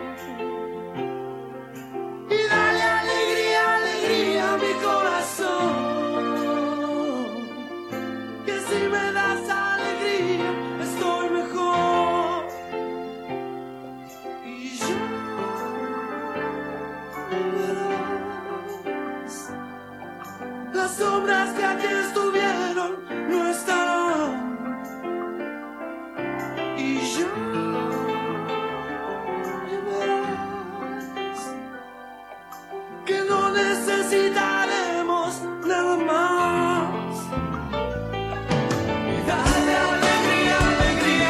Y dale alegría, alegría a mi corazón. Que si me das alegría, estoy mejor. Y ya verás, las sombras que aquí estuvieron no estarán. Y ya verás que no necesitaremos nada más. Y dale alegría, alegría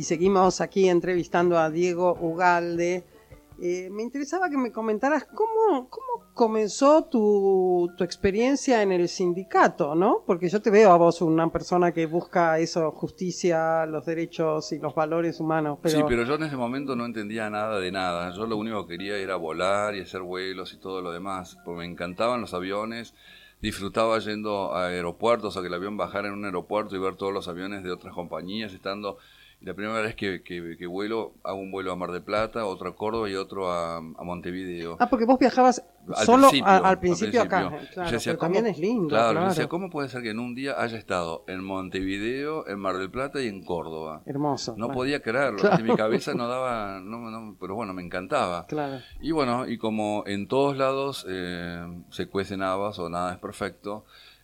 seguimos aquí entrevistando a Diego Ugalde. Eh, me interesaba que me comentaras cómo, cómo comenzó tu, tu experiencia en el sindicato, ¿no? Porque yo te veo a vos una persona que busca eso, justicia, los derechos y los valores humanos. Pero... Sí, pero yo en ese momento no entendía nada de nada. Yo lo único que quería era volar y hacer vuelos y todo lo demás, porque me encantaban los aviones. Disfrutaba yendo a aeropuertos, a que el avión bajara en un aeropuerto y ver todos los aviones de otras compañías, estando... La primera vez que, que, que vuelo, hago un vuelo a Mar del Plata, otro a Córdoba y otro a, a Montevideo. Ah, porque vos viajabas al solo principio, a, al, principio al principio acá. Claro, yo decía, pero también es lindo, claro, claro. Yo decía, ¿cómo puede ser que en un día haya estado en Montevideo, en Mar del Plata y en Córdoba? Hermoso. No claro. podía creerlo, claro. Mi cabeza no daba, no, no, pero bueno, me encantaba. Claro. Y bueno, y como en todos lados eh, se cuecen habas o nada es perfecto,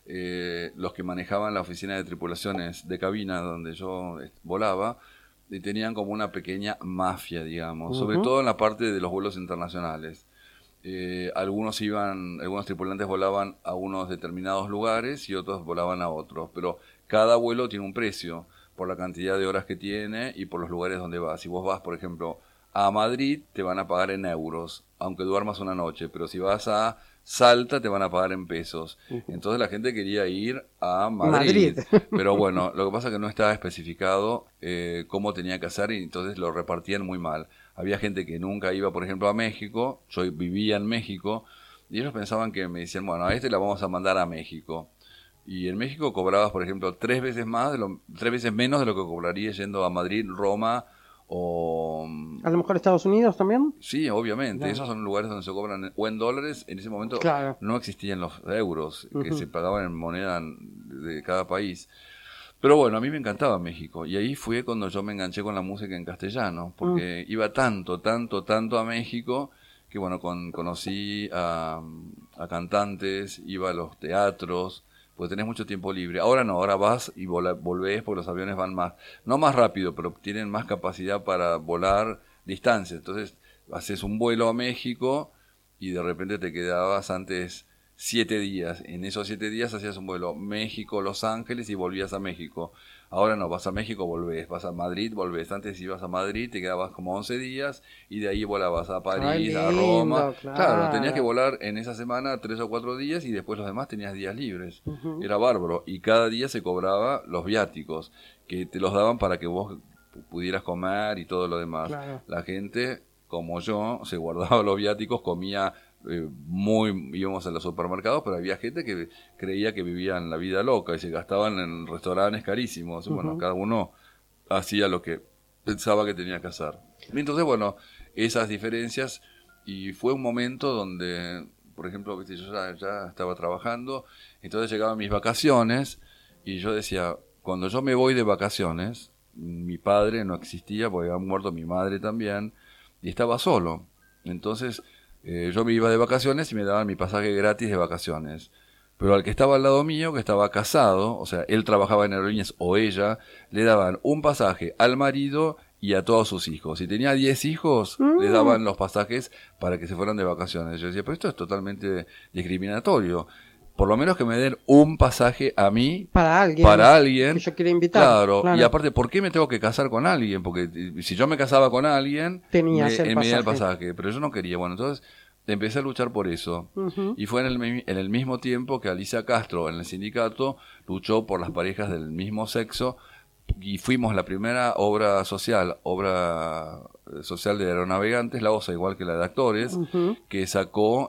eh, los que manejaban la oficina de tripulaciones de cabina donde yo volaba, y tenían como una pequeña mafia, digamos, uh-huh. sobre todo en la parte de los vuelos internacionales. Eh, algunos iban, algunos tripulantes volaban a unos determinados lugares y otros volaban a otros, pero cada vuelo tiene un precio por la cantidad de horas que tiene y por los lugares donde vas. Si vos vas, por ejemplo, a Madrid, te van a pagar en euros, aunque duermas una noche, pero si vas a Salta te van a pagar en pesos. Uh-huh. Entonces la gente quería ir a Madrid. Madrid. Pero bueno, lo que pasa es que no estaba especificado eh, cómo tenía que hacer y entonces lo repartían muy mal. Había gente que nunca iba, por ejemplo, a México. Yo vivía en México y ellos pensaban que me decían, bueno, a este la vamos a mandar a México. Y en México cobrabas, por ejemplo, tres veces más, de lo, tres veces menos de lo que cobraría yendo a Madrid, Roma o... ¿A lo mejor Estados Unidos también? Sí, obviamente. Claro. Esos son lugares donde se cobran o en dólares. En ese momento claro. no existían los euros, que uh-huh. se pagaban en moneda de cada país. Pero bueno, a mí me encantaba México. Y ahí fue cuando yo me enganché con la música en castellano. Porque uh-huh. iba tanto, tanto, tanto a México que bueno, con, conocí a, a cantantes, iba a los teatros, porque tenés mucho tiempo libre. Ahora no, ahora vas y vola, volvés porque los aviones van más, no más rápido, pero tienen más capacidad para volar distancias. Entonces, haces un vuelo a México y de repente te quedabas antes siete días. En esos siete días hacías un vuelo México-Los Ángeles y volvías a México. Ahora no, vas a México, volvés, vas a Madrid, volvés. Antes ibas a Madrid, te quedabas como once días y de ahí volabas a París, lindo, a Roma. Claro. claro, tenías que volar en esa semana tres o cuatro días y después los demás tenías días libres. Uh-huh. Era bárbaro. Y cada día se cobraba los viáticos, que te los daban para que vos pudieras comer y todo lo demás. Claro. La gente, como yo, se guardaba los viáticos, comía... Eh, muy íbamos a los supermercados, pero había gente que creía que vivían la vida loca y se gastaban en restaurantes carísimos. Uh-huh. Bueno, cada uno hacía lo que pensaba que tenía que hacer. Entonces, bueno, esas diferencias, y fue un momento donde, por ejemplo, yo ya, ya estaba trabajando, entonces llegaban mis vacaciones y yo decía, cuando yo me voy de vacaciones, mi padre no existía porque había muerto mi madre también y estaba solo. Entonces Eh, yo me iba de vacaciones y me daban mi pasaje gratis de vacaciones. Pero al que estaba al lado mío, que estaba casado, o sea, él trabajaba en aerolíneas o ella, le daban un pasaje al marido y a todos sus hijos. Si tenía diez hijos, mm. le daban los pasajes para que se fueran de vacaciones. Yo decía, pero esto es totalmente discriminatorio. Por lo menos que me den un pasaje a mí. Para alguien. Para alguien. Que yo quiera invitar. Claro. claro. Y aparte, ¿por qué me tengo que casar con alguien? Porque si yo me casaba con alguien, tenías me, el, me pasaje. el pasaje. Pero yo no quería. Bueno, entonces empecé a luchar por eso. Uh-huh. Y fue en el, en el mismo tiempo que Alicia Castro, en el sindicato, luchó por las parejas del mismo sexo. Y fuimos la primera obra social, obra social de aeronavegantes, la O S A, igual que la de actores, uh-huh. que sacó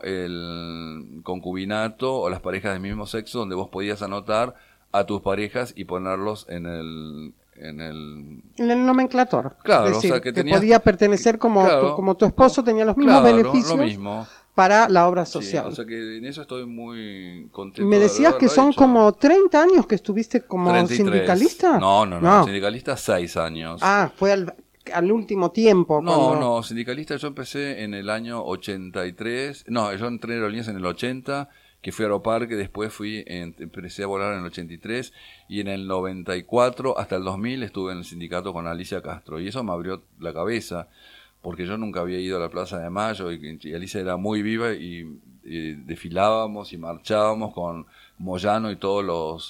el concubinato o las parejas del mismo sexo, donde vos podías anotar a tus parejas y ponerlos en el... En el, en el nomenclator. Claro, es decir, o sea que, que tenías, podía pertenecer como, claro, tu, como tu esposo tenía los mismos claro, beneficios lo mismo. para la obra social. Sí, o sea que en eso estoy muy contento. Me decías de que son hecho. como treinta años que estuviste como treinta y tres. Sindicalista. No, no, no, no, sindicalista seis años. Ah, fue al, al último tiempo. No, cuando... no, sindicalista yo empecé en el año ochenta y tres. No, yo entré en aerolíneas en el ochenta, que fui a Aeroparque, después fui en, empecé a volar en el ochenta y tres y en el noventa y cuatro hasta el dos mil estuve en el sindicato con Alicia Castro y eso me abrió la cabeza porque yo nunca había ido a la Plaza de Mayo y, y Alicia era muy viva y, y desfilábamos y marchábamos con Moyano y todos los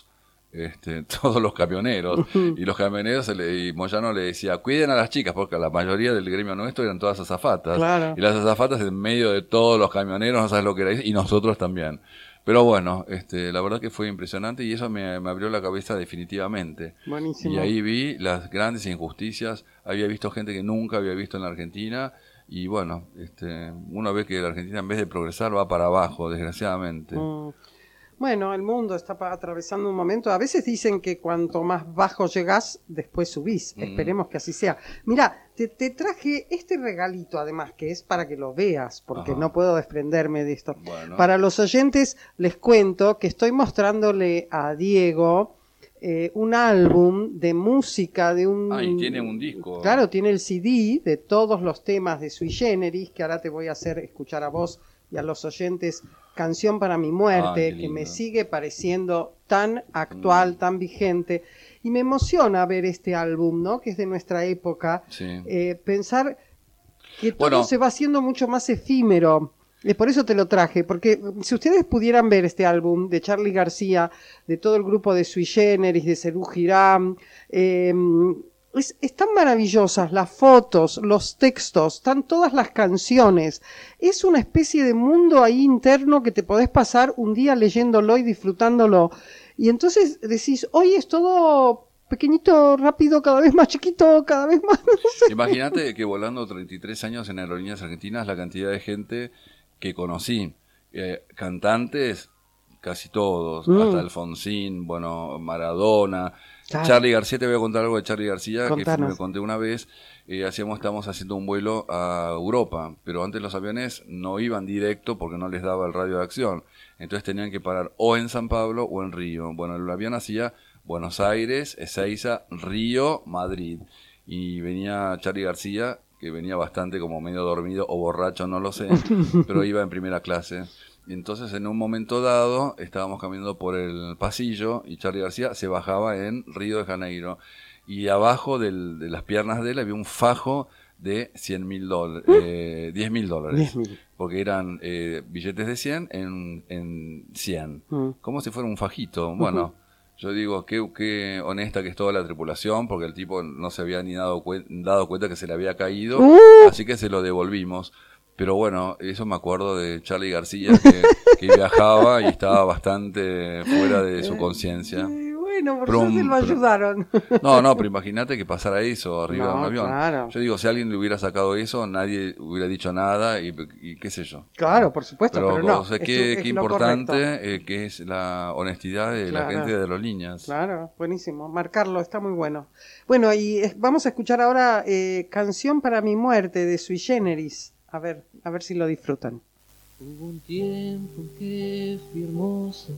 este, todos los camioneros. Y los camioneros, se le, y Moyano le decía, cuiden a las chicas, porque la mayoría del gremio nuestro eran todas azafatas. Claro. Y las azafatas en medio de todos los camioneros, no sabes lo que era, y nosotros también. Pero bueno, este, la verdad que fue impresionante y eso me, me abrió la cabeza definitivamente. Buenísimo. Y ahí vi las grandes injusticias, había visto gente que nunca había visto en la Argentina, y bueno, este, uno ve que la Argentina en vez de progresar va para abajo, desgraciadamente. Mm. Bueno, el mundo está pa- atravesando un momento. A veces dicen que cuanto más bajo llegás, después subís. Mm. Esperemos que así sea. Mira, te, te traje este regalito además, que es para que lo veas, porque Ajá. no puedo desprenderme de esto. Bueno. Para los oyentes les cuento que estoy mostrándole a Diego eh, un álbum de música de un... Ah, y tiene un disco. Claro, tiene el C D de todos los temas de Sui Generis, que ahora te voy a hacer escuchar a vos y a los oyentes, Canción para mi muerte, Ah, qué que lindo. me sigue pareciendo tan actual, mm. tan vigente. Y me emociona ver este álbum, ¿no? Que es de nuestra época. Sí. Eh, pensar que todo Bueno. se va haciendo mucho más efímero. Eh, por eso te lo traje, porque si ustedes pudieran ver este álbum de Charly García, de todo el grupo de Sui Generis, de Serú Girán, eh, es, están maravillosas las fotos, los textos, están todas las canciones. Es una especie de mundo ahí interno que te podés pasar un día leyéndolo y disfrutándolo. Y entonces decís, hoy es todo pequeñito, rápido, cada vez más chiquito, cada vez más... No sé. Imagínate que volando treinta y tres años en Aerolíneas Argentinas, la cantidad de gente que conocí, eh, cantantes, casi todos, Mm. hasta Alfonsín, bueno, Maradona, Claro. Charly García. Te voy a contar algo de Charly García, Contanos. que fue- me conté una vez. Eh, hacíamos, estábamos haciendo un vuelo a Europa, pero antes los aviones no iban directo porque no les daba el radio de acción, entonces tenían que parar o en San Pablo o en Río. Bueno, el avión hacía Buenos Aires, Ezeiza, Río, Madrid, y venía Charly García, que venía bastante como medio dormido o borracho, no lo sé, pero iba en primera clase. Y entonces en un momento dado estábamos caminando por el pasillo y Charly García se bajaba en Río de Janeiro, y abajo del, de las piernas de él había un fajo de cien mil dólares, eh, diez mil dólares, diez mil. porque eran eh, billetes de cien en, en cien, Mm. como si fuera un fajito. Bueno, yo digo, qué, qué honesta que es toda la tripulación, porque el tipo no se había ni dado, cuen- dado cuenta que se le había caído, Uh. así que se lo devolvimos. Pero bueno, eso me acuerdo de Charly García, que, que viajaba y estaba bastante fuera de su conciencia. Eh, bueno, por Prum, suerte lo prum. ayudaron. No, no, pero imagínate que pasara eso arriba No, de un avión. claro. Yo digo, si alguien le hubiera sacado eso, nadie hubiera dicho nada y, y qué sé yo. Claro, por supuesto, pero, Pero, no. o sea, es- qué, es qué lo importante correcto. eh, que es la honestidad de la Claro. gente de Aerolíneas. Claro, buenísimo. Marcarlo, está muy bueno. Bueno, y eh, vamos a escuchar ahora eh, Canción para mi muerte de Sui Generis. A ver, a ver si lo disfrutan. Hubo un tiempo en que fui hermosa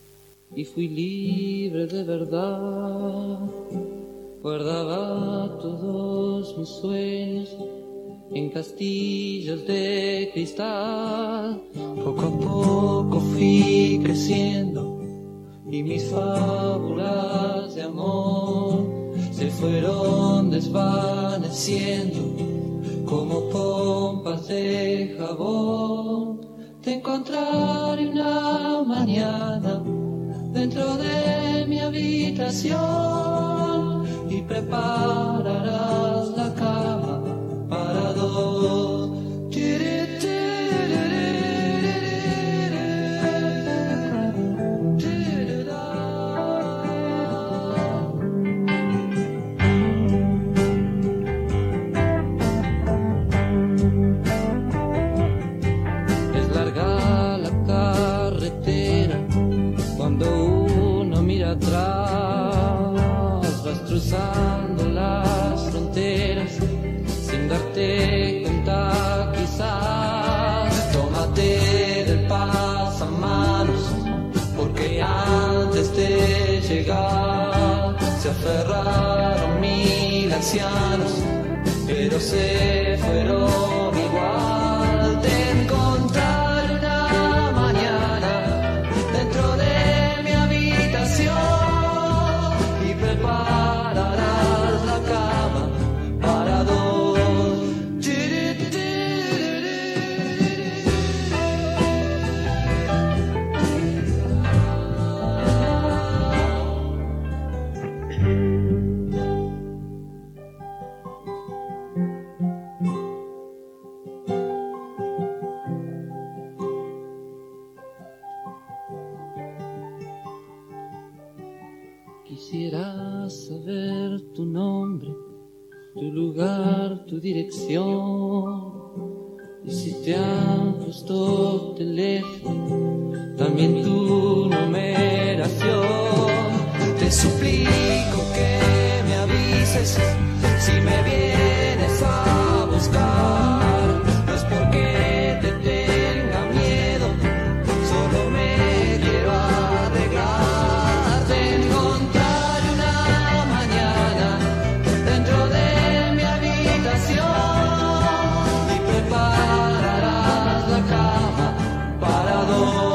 y fui libre de verdad. Guardaba todos mis sueños en castillos de cristal. Poco a poco fui creciendo y mis fábulas de amor se fueron desvaneciendo como pompas de jabón. Te encontraré una mañana dentro de mi habitación y prepararás la cama para dos. Es larga la carretera cuando uno mira atrás, vas cruzando las fronteras sin darte cuenta quizás. Tómate del pasamanos porque antes de llegar se aferraron mil ancianos, pero se fueron igual. Te encontraré una mañana dentro de mi habitación y prepararás la cama para dos. saber tu nombre, tu lugar, tu dirección. Y si te han puesto teléfono, también tu numeración. Te suplico que me avises si me vienes a buscar. No es porque te tenga miedo, solo me quiero arreglar de encontrar una mañana dentro de mi habitación y prepararás la cama para dos.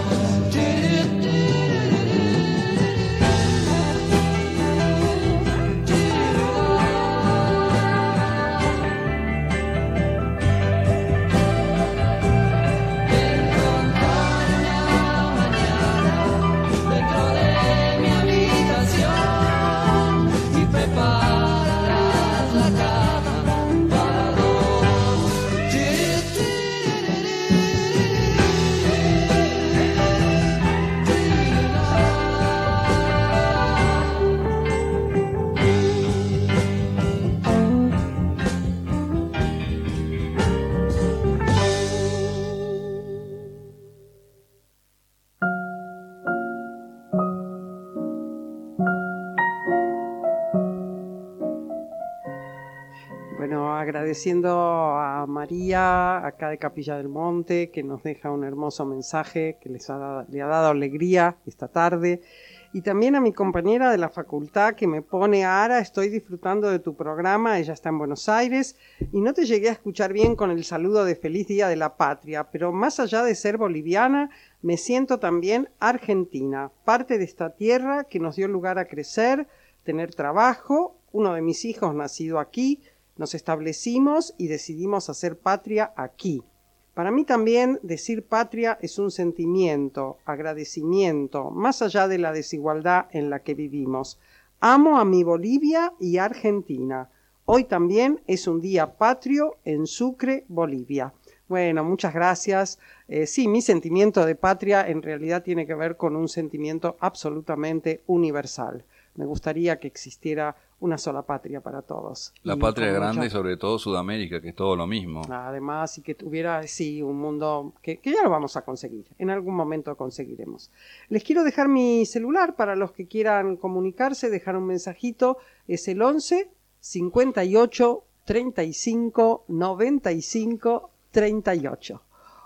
Agradeciendo a María, acá de Capilla del Monte, que nos deja un hermoso mensaje que les ha dado, le ha dado alegría esta tarde. Y también a mi compañera de la facultad que me pone: Ara, estoy disfrutando de tu programa, ella está en Buenos Aires, y no te llegué a escuchar bien con el saludo de Feliz Día de la Patria, pero más allá de ser boliviana, me siento también argentina, parte de esta tierra que nos dio lugar a crecer, tener trabajo. Uno de mis hijos nacido aquí. Nos establecimos y decidimos hacer patria aquí. Para mí también decir patria es un sentimiento, agradecimiento, más allá de la desigualdad en la que vivimos. Amo a mi Bolivia y Argentina. Hoy también es un día patrio en Sucre, Bolivia. Bueno, muchas gracias. Eh, sí, mi sentimiento de patria en realidad tiene que ver con un sentimiento absolutamente universal. Me gustaría que existiera una sola patria para todos. La y patria grande mucha... y sobre todo Sudamérica, que es todo lo mismo. Además, y que tuviera, sí, un mundo que, que ya lo vamos a conseguir. En algún momento conseguiremos. Les quiero dejar mi celular para los que quieran comunicarse, dejar un mensajito. Es el once, cincuenta y ocho, treinta y cinco, noventa y cinco, treinta y ocho.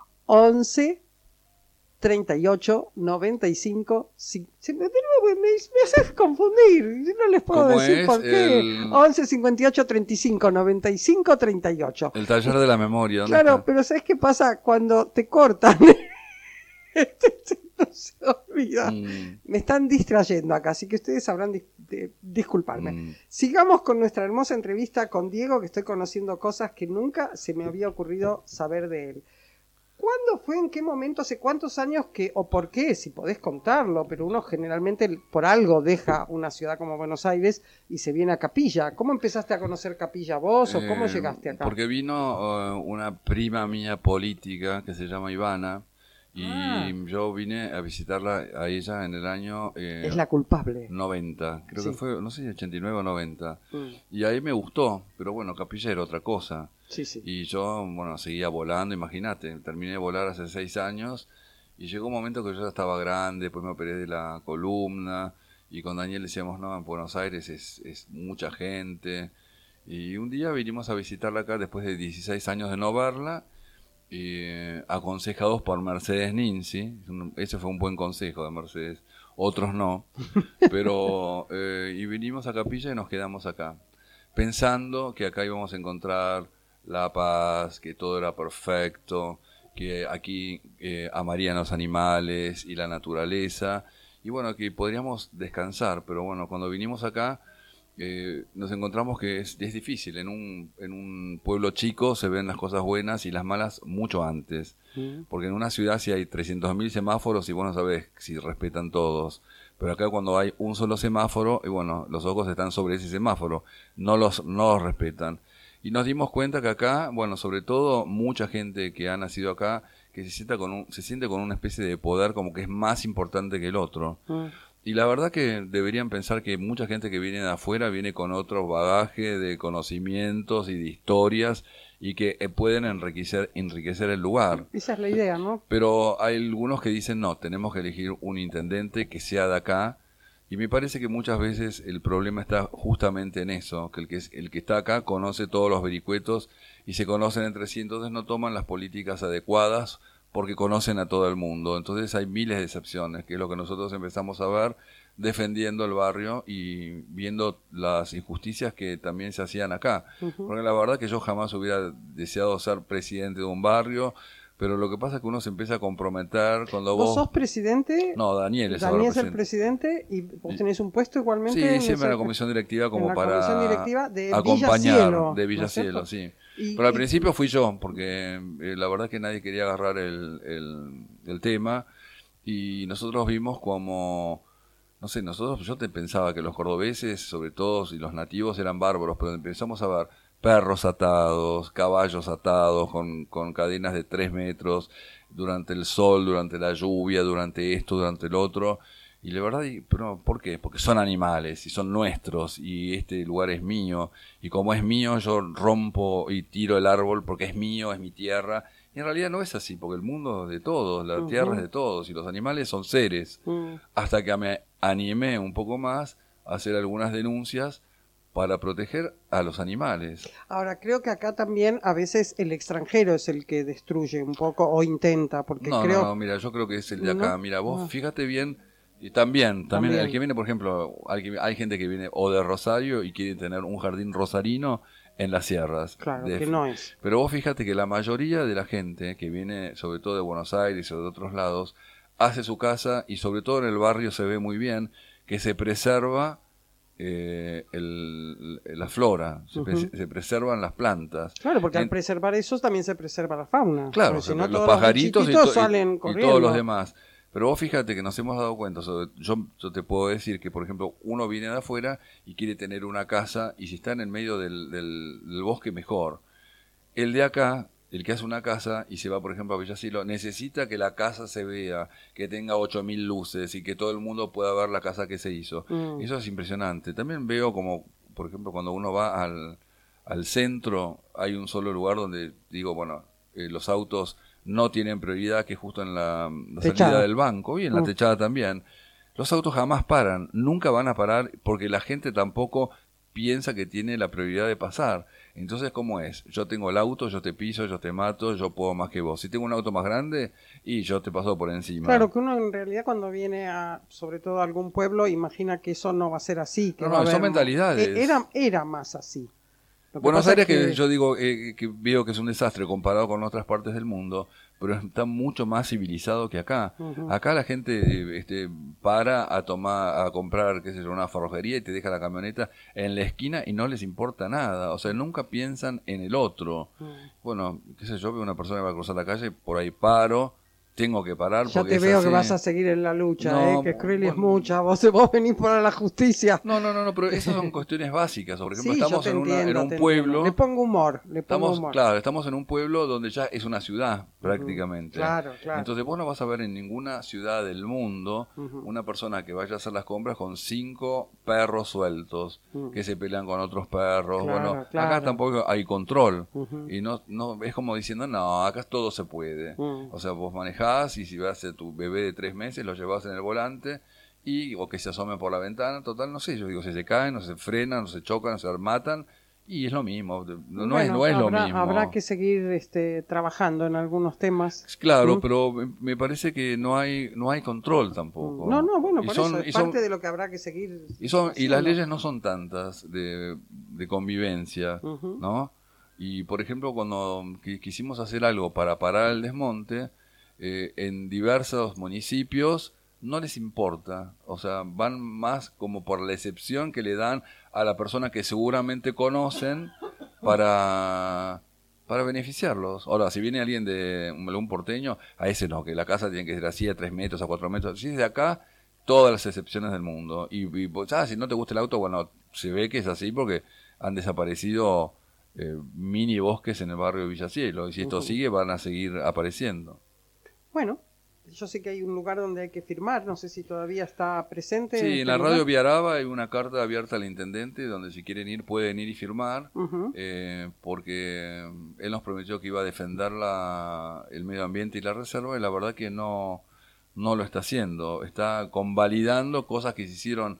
once, treinta y ocho, noventa y cinco, si, si, me, me, me haces confundir, yo no les puedo decir por qué. El... once, cincuenta y ocho, treinta y cinco, noventa y cinco, treinta y ocho. El taller de la memoria. Claro, está? Pero ¿sabes qué pasa cuando te cortan? No se olvida. Mm. Me están distrayendo acá, así que ustedes sabrán dis de, disculparme. Mm. Sigamos con nuestra hermosa entrevista con Diego, que estoy conociendo cosas que nunca se me había ocurrido saber de él. ¿Cuándo fue, en qué momento, hace cuántos años que, o por qué, si podés contarlo, pero uno generalmente por algo deja una ciudad como Buenos Aires y se viene a Capilla? ¿Cómo empezaste a conocer Capilla vos o cómo eh, llegaste acá? Porque vino uh, una prima mía política que se llama Ivana y ah. yo vine a visitarla a ella en el año... Eh, es la culpable. noventa, creo sí. que fue, no sé si ochenta y nueve o noventa. Mm. Y ahí me gustó, pero bueno, Capilla era otra cosa. Sí, sí. Y yo, bueno, seguía volando, imagínate, terminé de volar hace seis años y llegó un momento que yo ya estaba grande, después me operé de la columna y con Daniel decíamos, no, en Buenos Aires es, es mucha gente. Y un día vinimos a visitarla acá después de dieciséis años de no verla, y, eh, aconsejados por Mercedes Ninzi. Ese fue un buen consejo de Mercedes, otros no, pero eh, y vinimos a Capilla y nos quedamos acá, pensando que acá íbamos a encontrar la paz, que todo era perfecto, que aquí eh, amarían los animales y la naturaleza, y bueno, que podríamos descansar, pero bueno, cuando vinimos acá eh, nos encontramos que es, es difícil. En un, en un pueblo chico se ven las cosas buenas y las malas mucho antes, mm. porque en una ciudad si hay trescientos mil semáforos y vos no sabés si respetan todos, pero acá cuando hay un solo semáforo, y bueno, los ojos están sobre ese semáforo, no los, no los respetan. Y nos dimos cuenta que acá, bueno, sobre todo mucha gente que ha nacido acá, que se sienta con un, se siente con una especie de poder como que es más importante que el otro. Mm. Y la verdad que deberían pensar que mucha gente que viene de afuera viene con otro bagaje de conocimientos y de historias y que eh, pueden enriquecer, enriquecer el lugar. Esa es la idea, ¿no? Pero hay algunos que dicen, no, tenemos que elegir un intendente que sea de acá. Y me parece que muchas veces el problema está justamente en eso, que el que, el que está acá conoce todos los vericuetos y se conocen entre sí, entonces no toman las políticas adecuadas porque conocen a todo el mundo. Entonces hay miles de excepciones, que es lo que nosotros empezamos a ver defendiendo el barrio y viendo las injusticias que también se hacían acá. Uh-huh. Porque la verdad que yo jamás hubiera deseado ser presidente de un barrio, pero lo que pasa es que uno se empieza a comprometer cuando vos... ¿Vos sos presidente? No, Daniel es Daniel ahora es el presidente y vos tenés un puesto igualmente. Sí, en siempre en la el... comisión directiva como en la para comisión directiva de acompañar Villacielo, de Villacielo, ¿no es sí. Y, pero al y... principio fui yo, porque eh, la verdad es que nadie quería agarrar el, el, el tema y nosotros vimos como... No sé, nosotros, yo te pensaba que los cordobeses, sobre todo, y los nativos eran bárbaros, pero empezamos a ver perros atados, caballos atados con, con cadenas de tres metros, durante el sol, durante la lluvia, durante esto, durante el otro. Y la verdad, pero ¿por qué? Porque son animales y son nuestros y este lugar es mío. Y como es mío, yo rompo y tiro el árbol porque es mío, es mi tierra. Y en realidad no es así, porque el mundo es de todos, la uh-huh. tierra es de todos y los animales son seres. Uh-huh. Hasta que me animé un poco más a hacer algunas denuncias para proteger a los animales. Ahora, creo que acá también a veces el extranjero es el que destruye un poco o intenta, porque no, creo... No, no, mira, yo creo que es el de acá. ¿No? Mira, vos no. fíjate bien, y también, también, también, el que viene, por ejemplo, hay, hay gente que viene o de Rosario y quiere tener un jardín rosarino en las sierras. Claro, de, que no es. Pero vos fíjate que la mayoría de la gente que viene, sobre todo de Buenos Aires o de otros lados, hace su casa y sobre todo en el barrio se ve muy bien que se preserva eh, el, la flora, se, uh-huh. pre- se preservan las plantas. Claro, porque en, al preservar eso también se preserva la fauna. Claro, si no, los pajaritos los y, to- salen y, y todos los demás. Pero vos fíjate que nos hemos dado cuenta, sobre, yo, yo te puedo decir que, por ejemplo, uno viene de afuera y quiere tener una casa y si está en el medio del, del, del bosque, mejor. El de acá, el que hace una casa y se va, por ejemplo, a Villacielo, necesita que la casa se vea, que tenga ocho mil luces y que todo el mundo pueda ver la casa que se hizo. Mm. Eso es impresionante. También veo como, por ejemplo, cuando uno va al, al centro, hay un solo lugar donde, digo, bueno, eh, los autos no tienen prioridad, que es justo en la, la salida del banco y en la mm. techada también. Los autos jamás paran, nunca van a parar porque la gente tampoco piensa que tiene la prioridad de pasar. Entonces, ¿cómo es? Yo tengo el auto, yo te piso, yo te mato, yo puedo más que vos. Si tengo un auto más grande, y yo te paso por encima. Claro, que uno en realidad cuando viene a, sobre todo a algún pueblo, imagina que eso no va a ser así. Que no, no, no, son mentalidades. Era, era más así. Buenos Aires, que... que yo digo eh, que veo que es un desastre comparado con otras partes del mundo, pero está mucho más civilizado que acá. Uh-huh. Acá la gente este, para a tomar, a comprar, qué sé yo, una forrojería y te deja la camioneta en la esquina y no les importa nada. O sea, nunca piensan en el otro. Uh-huh. Bueno, qué sé yo, veo una persona que va a cruzar la calle, por ahí paro, tengo que parar. Ya porque te veo así. Que vas a seguir en la lucha, no, ¿eh? Que cruel bueno, es mucha. Vos, vos venís por la justicia. No, no, no, no, pero esas son cuestiones básicas. Por ejemplo, sí, estamos en, entiendo, una, en un pueblo. Entiendo. Le pongo humor. Le pongo estamos, humor. Claro, estamos en un pueblo donde ya es una ciudad, prácticamente. Uh-huh. Claro, claro. Entonces vos no vas a ver en ninguna ciudad del mundo uh-huh. una persona que vaya a hacer las compras con cinco perros sueltos uh-huh. que se pelean con otros perros. Claro, bueno, claro. acá tampoco hay control. Uh-huh. Y no, no es como diciendo, no, acá todo se puede. Uh-huh. O sea, vos manejás y si vas a tu bebé de tres meses, lo llevas en el volante y o que se asomen por la ventana, total, no sé, yo digo, si se caen, no se frenan, no se chocan, no se matan, y es lo mismo, no, bueno, es, no es habrá, lo mismo. Habrá que seguir este, trabajando en algunos temas. Claro, ¿Mm? pero me parece que no hay no hay control tampoco. No, no, bueno, por son, eso es son, parte de lo que habrá que seguir. Y, son, y las leyes no son tantas de, de convivencia, uh-huh. ¿no? Y, por ejemplo, cuando quisimos hacer algo para parar el desmonte, eh, en diversos municipios no les importa, o sea, van más como por la excepción que le dan a la persona que seguramente conocen para, para beneficiarlos. Ahora, si viene alguien de un porteño, a ese no, que la casa tiene que ser así a tres metros, a cuatro metros, si es de acá, todas las excepciones del mundo. Y, y pues, ah, si no te gusta el auto, bueno, se ve que es así porque han desaparecido eh, mini bosques en el barrio de Villacielo, y si esto uh-huh. sigue, van a seguir apareciendo. Bueno, yo sé que hay un lugar donde hay que firmar, no sé si todavía está presente. Sí, en, en en la lugar. radio Viaraba hay una carta abierta al intendente donde si quieren ir pueden ir y firmar, Uh-huh. eh, porque él nos prometió que iba a defender la, el medio ambiente y la reserva y la verdad que no, no lo está haciendo, está convalidando cosas que se hicieron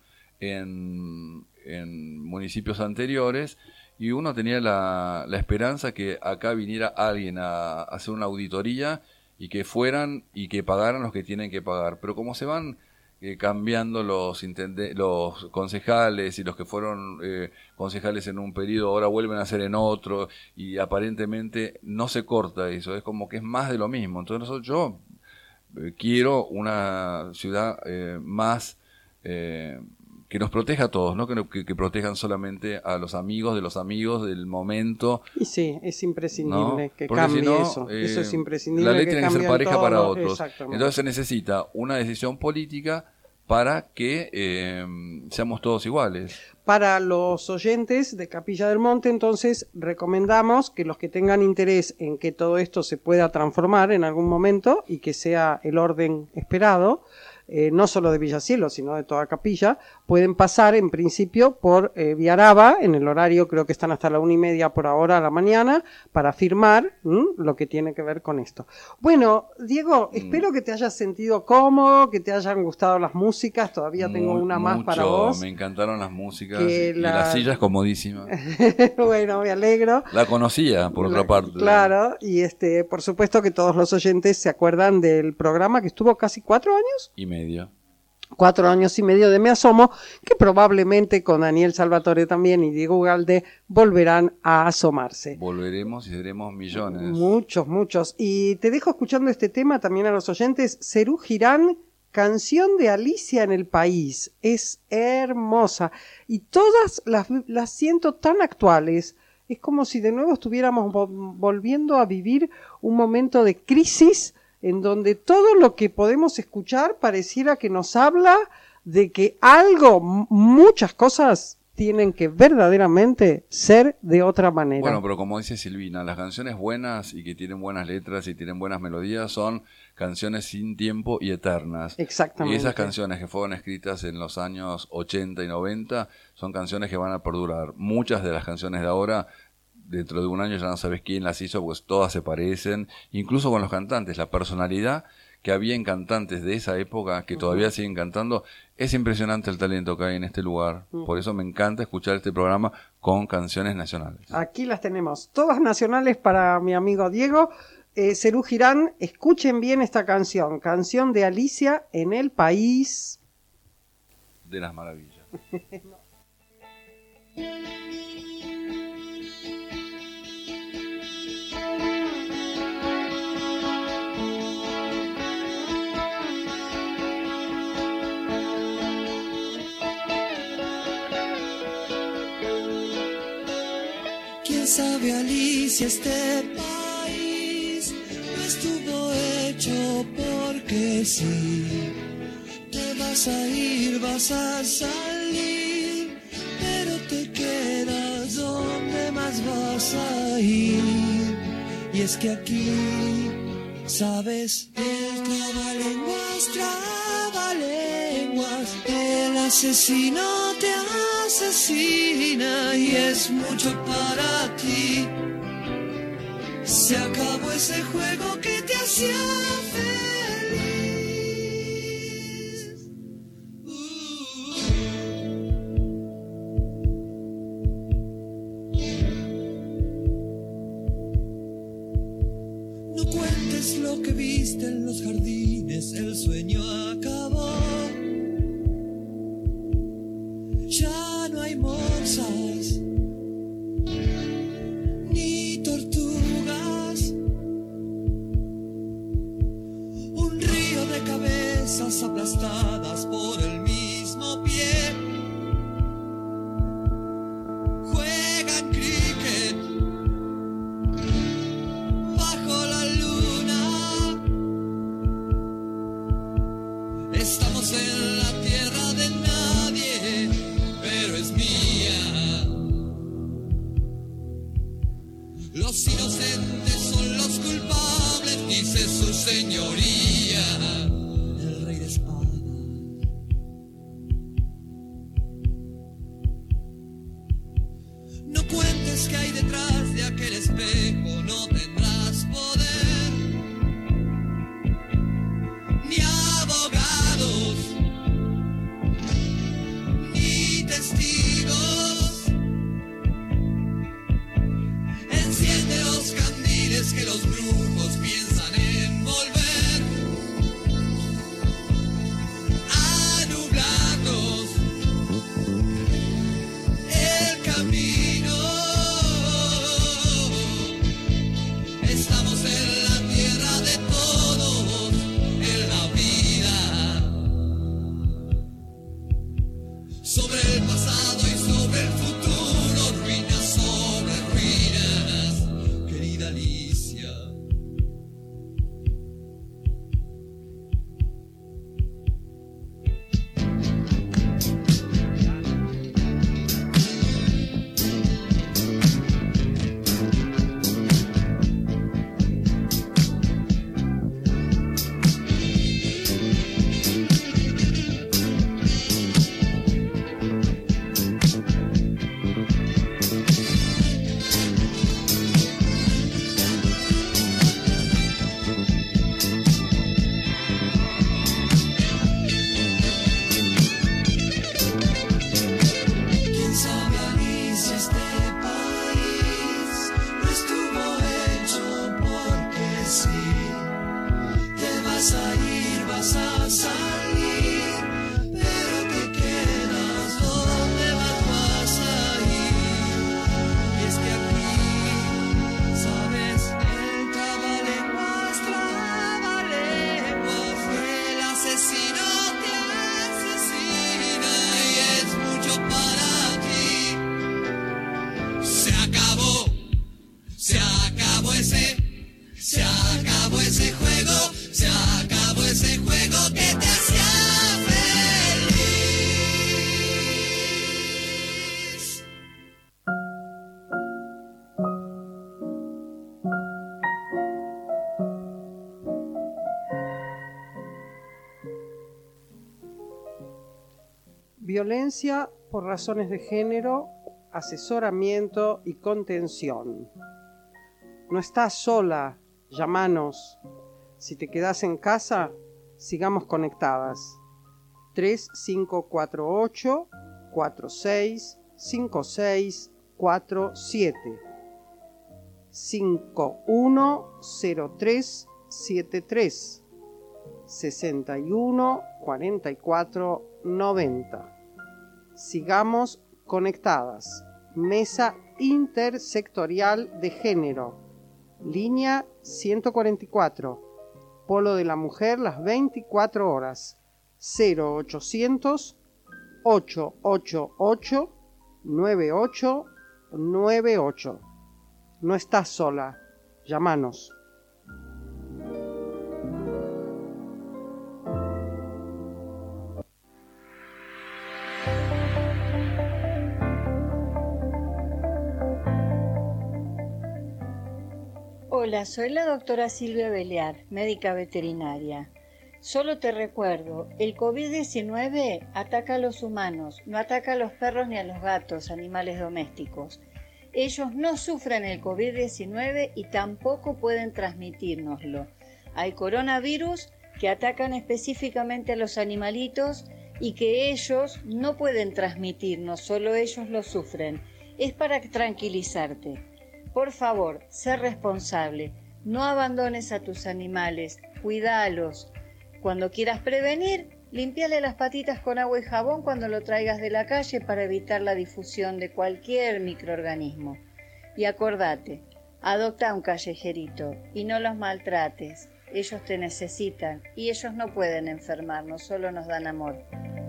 en, en municipios anteriores y uno tenía la, la esperanza que acá viniera alguien a, a hacer una auditoría y que fueran y que pagaran los que tienen que pagar. Pero como se van eh, cambiando los intende- los concejales y los que fueron eh, concejales en un periodo ahora vuelven a ser en otro y aparentemente no se corta eso, es como que es más de lo mismo. Entonces nosotros, yo eh, quiero una ciudad eh, más... Eh, que nos proteja a todos, no que, no- que, que protejan solamente a los amigos de los amigos del momento. Y sí, es imprescindible ¿No? que Porque cambie si no, eso. eh, Eso es imprescindible. La ley que tiene que ser cambien pareja todo. para otros. Exactamente. Entonces se necesita una decisión política para que eh, seamos todos iguales. Para los oyentes de Capilla del Monte, entonces, recomendamos que los que tengan interés en que todo esto se pueda transformar en algún momento y que sea el orden esperado, eh, no solo de Villacielo, sino de toda Capilla, pueden pasar en principio por eh, Viaraba, en el horario creo que están hasta la una y media por ahora a la mañana, para firmar ¿m? Lo que tiene que ver con esto. Bueno, Diego, Mm. espero que te hayas sentido cómodo, que te hayan gustado las músicas, todavía tengo Mu- una más mucho, para vos. Me encantaron las músicas Que y la- la silla es comodísima. Bueno, me alegro. La conocía, por otra La- parte. Claro, y este, por supuesto que todos los oyentes se acuerdan del programa que estuvo casi cuatro años, Y medio. cuatro años y medio de Me Asomo, que probablemente con Daniel Salvatore también y Diego Ugalde volverán a asomarse. Volveremos y seremos millones. Muchos, muchos. Y te dejo escuchando este tema también a los oyentes. Serú Girán, canción de Alicia en el País. Es hermosa. Y todas las, las siento tan actuales. Es como si de nuevo estuviéramos vo- volviendo a vivir un momento de crisis en donde todo lo que podemos escuchar pareciera que nos habla de que algo, m- muchas cosas tienen que verdaderamente ser de otra manera. Bueno, pero como dice Silvina, las canciones buenas y que tienen buenas letras y tienen buenas melodías son canciones sin tiempo y eternas. Exactamente. Y esas canciones que fueron escritas en los años ochenta y noventa son canciones que van a perdurar. Muchas de las canciones de ahora, dentro de un año ya no sabes quién las hizo, pues todas se parecen, incluso con los cantantes. La personalidad que había en cantantes de esa época, que todavía siguen cantando, es impresionante el talento que hay en este lugar. Por eso me encanta escuchar este programa con canciones nacionales. Aquí las tenemos, todas nacionales para mi amigo Diego. Eh, Serú Girán, escuchen bien esta canción, canción de Alicia en el País. De las maravillas. ¿Quién sabe, Alicia, este país no estuvo hecho porque sí? Te vas a ir, vas a salir, pero te quedas donde más vas a ir. Y es que aquí, sabes, el trabalenguas, trabalenguas, el asesino te asesina y es mucho para ti. Se acabó ese juego que te hacía feliz. No cuentes lo que viste en los jardines, el sueño acabó. Ya no hay morsas ni tortugas. Un río de cabezas aplastadas por el mismo pie. Juegan cricket bajo la luna. Estamos en la tierra de nadie, pero es mía. Los inocentes son los culpables, dice su señoría. el rey de espadas. No cuentes que hay detrás de aquel espejo, no tendrás poder, ni abogados, ni testigos. Enciende los candiles que los brujos piensan envolver, a nublarnos el camino. Estamos en la tierra de todos, en la vida, sobre el pasado y sobre el futuro, ruinas sobre ruinas, querida Alicia. ¿Quién sabe, Alicia, este país no estuvo hecho porque sí? Te vas a ir, vas a salir, pero te quedas, ¿dónde vas? Vas a ir. Y es que aquí, ¿sabes? El trabalenguas, trabalenguas, el asesino te asesina y es mucho para ti. Se acabó, se acabó ese, se acabó ese juego, se acabó ese juego que te hacía feliz. Violencia por razones de género, asesoramiento y contención. No estás sola, llamanos. Si te quedas en casa, sigamos conectadas. tres cinco cuatro ocho cuatro seis cinco seis cuatro siete cinco uno cero tres siete tres sesenta y uno cuarenta y cuatro noventa. Sigamos conectadas. Mesa intersectorial de género. Línea ciento cuarenta y cuatro. Polo de la Mujer las veinticuatro horas. cero ochocientos ochocientos ochenta y ocho noventa y ocho noventa y ocho. No estás sola. Llámanos. Hola, soy la doctora Silvia Belear, médica veterinaria. Solo te recuerdo, el COVID diecinueve ataca a los humanos, no ataca a los perros ni a los gatos, animales domésticos. Ellos no sufren el COVID diecinueve y tampoco pueden transmitírnoslo. Hay coronavirus que atacan específicamente a los animalitos y que ellos no pueden transmitirnos, solo ellos lo sufren. Es para tranquilizarte. Por favor, sé responsable. No abandones a tus animales, cuídalos. Cuando quieras prevenir, límpiale las patitas con agua y jabón cuando lo traigas de la calle para evitar la difusión de cualquier microorganismo. Y acordate, adopta a un callejerito y no los maltrates. Ellos te necesitan y ellos no pueden enfermarnos, solo nos dan amor.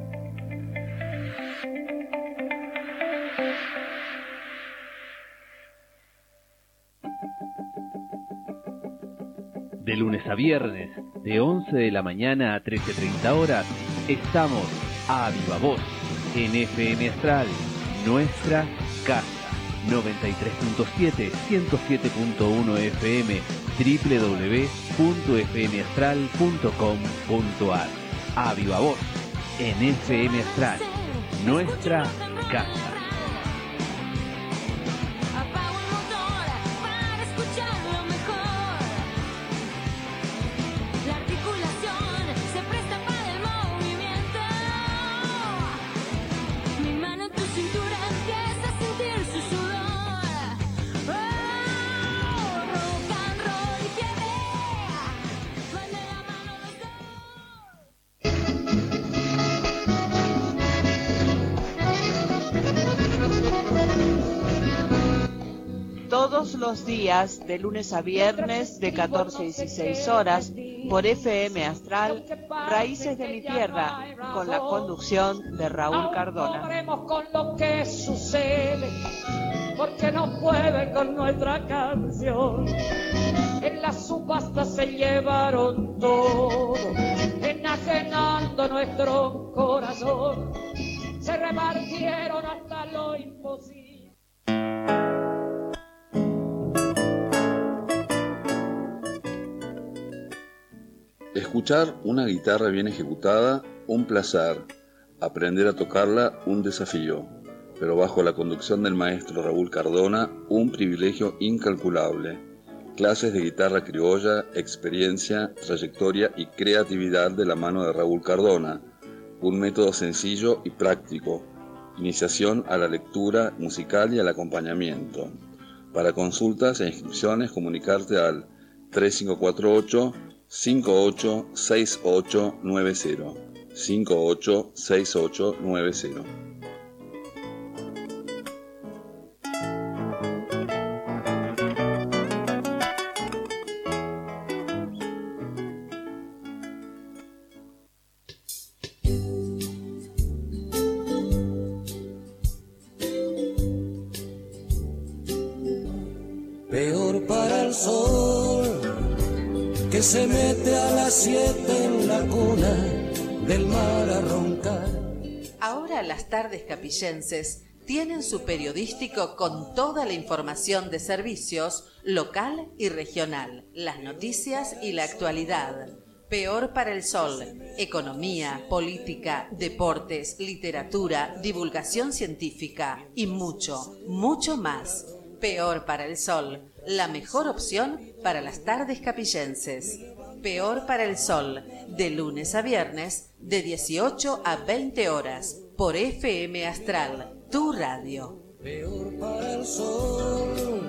De lunes a viernes, de once de la mañana a trece treinta horas, estamos a viva voz en F M Astral, nuestra casa. noventa y tres punto siete, ciento siete punto uno F M, doble u doble u doble u punto f m astral punto com punto a r. A viva voz en F M Astral, nuestra casa. Apago el motor para escucharlo mejor. La articulación se presta para el movimiento. Mi mano en tu cintura empieza a sentir su sudor. Oh, rock and roll y fiebre. Van de la mano los dos. Todos los días, de lunes a viernes, de catorce a dieciséis horas, por F M Astral, Raíces de mi Tierra, con la conducción de Raúl Cardona. Podremos con lo que sucede, porque no pueden con nuestra canción. En la subasta se llevaron todo, enajenando nuestro corazón. Se repartieron hasta lo imposible. Escuchar una guitarra bien ejecutada, un placer. Aprender a tocarla, un desafío. Pero bajo la conducción del maestro Raúl Cardona, un privilegio incalculable. Clases de guitarra criolla, experiencia, trayectoria y creatividad de la mano de Raúl Cardona. Un método sencillo y práctico. Iniciación a la lectura musical y al acompañamiento. Para consultas e inscripciones, comunicarte al tres cinco cuatro ocho, cinco ocho seis ocho nueve cero. cinco ocho seis ocho nueve cero. Peor para el sol que se mete a las siete en la cuna del mar a roncar. Ahora las tardes capillenses tienen su periodístico con toda la información de servicios local y regional, las noticias y la actualidad. Peor para el sol, economía, política, deportes, literatura, divulgación científica y mucho, mucho más. Peor para el sol, la mejor opción para las tardes capillenses. Peor para el sol, de lunes a viernes, de dieciocho a veinte horas, por F M Astral, tu radio. Peor para el sol.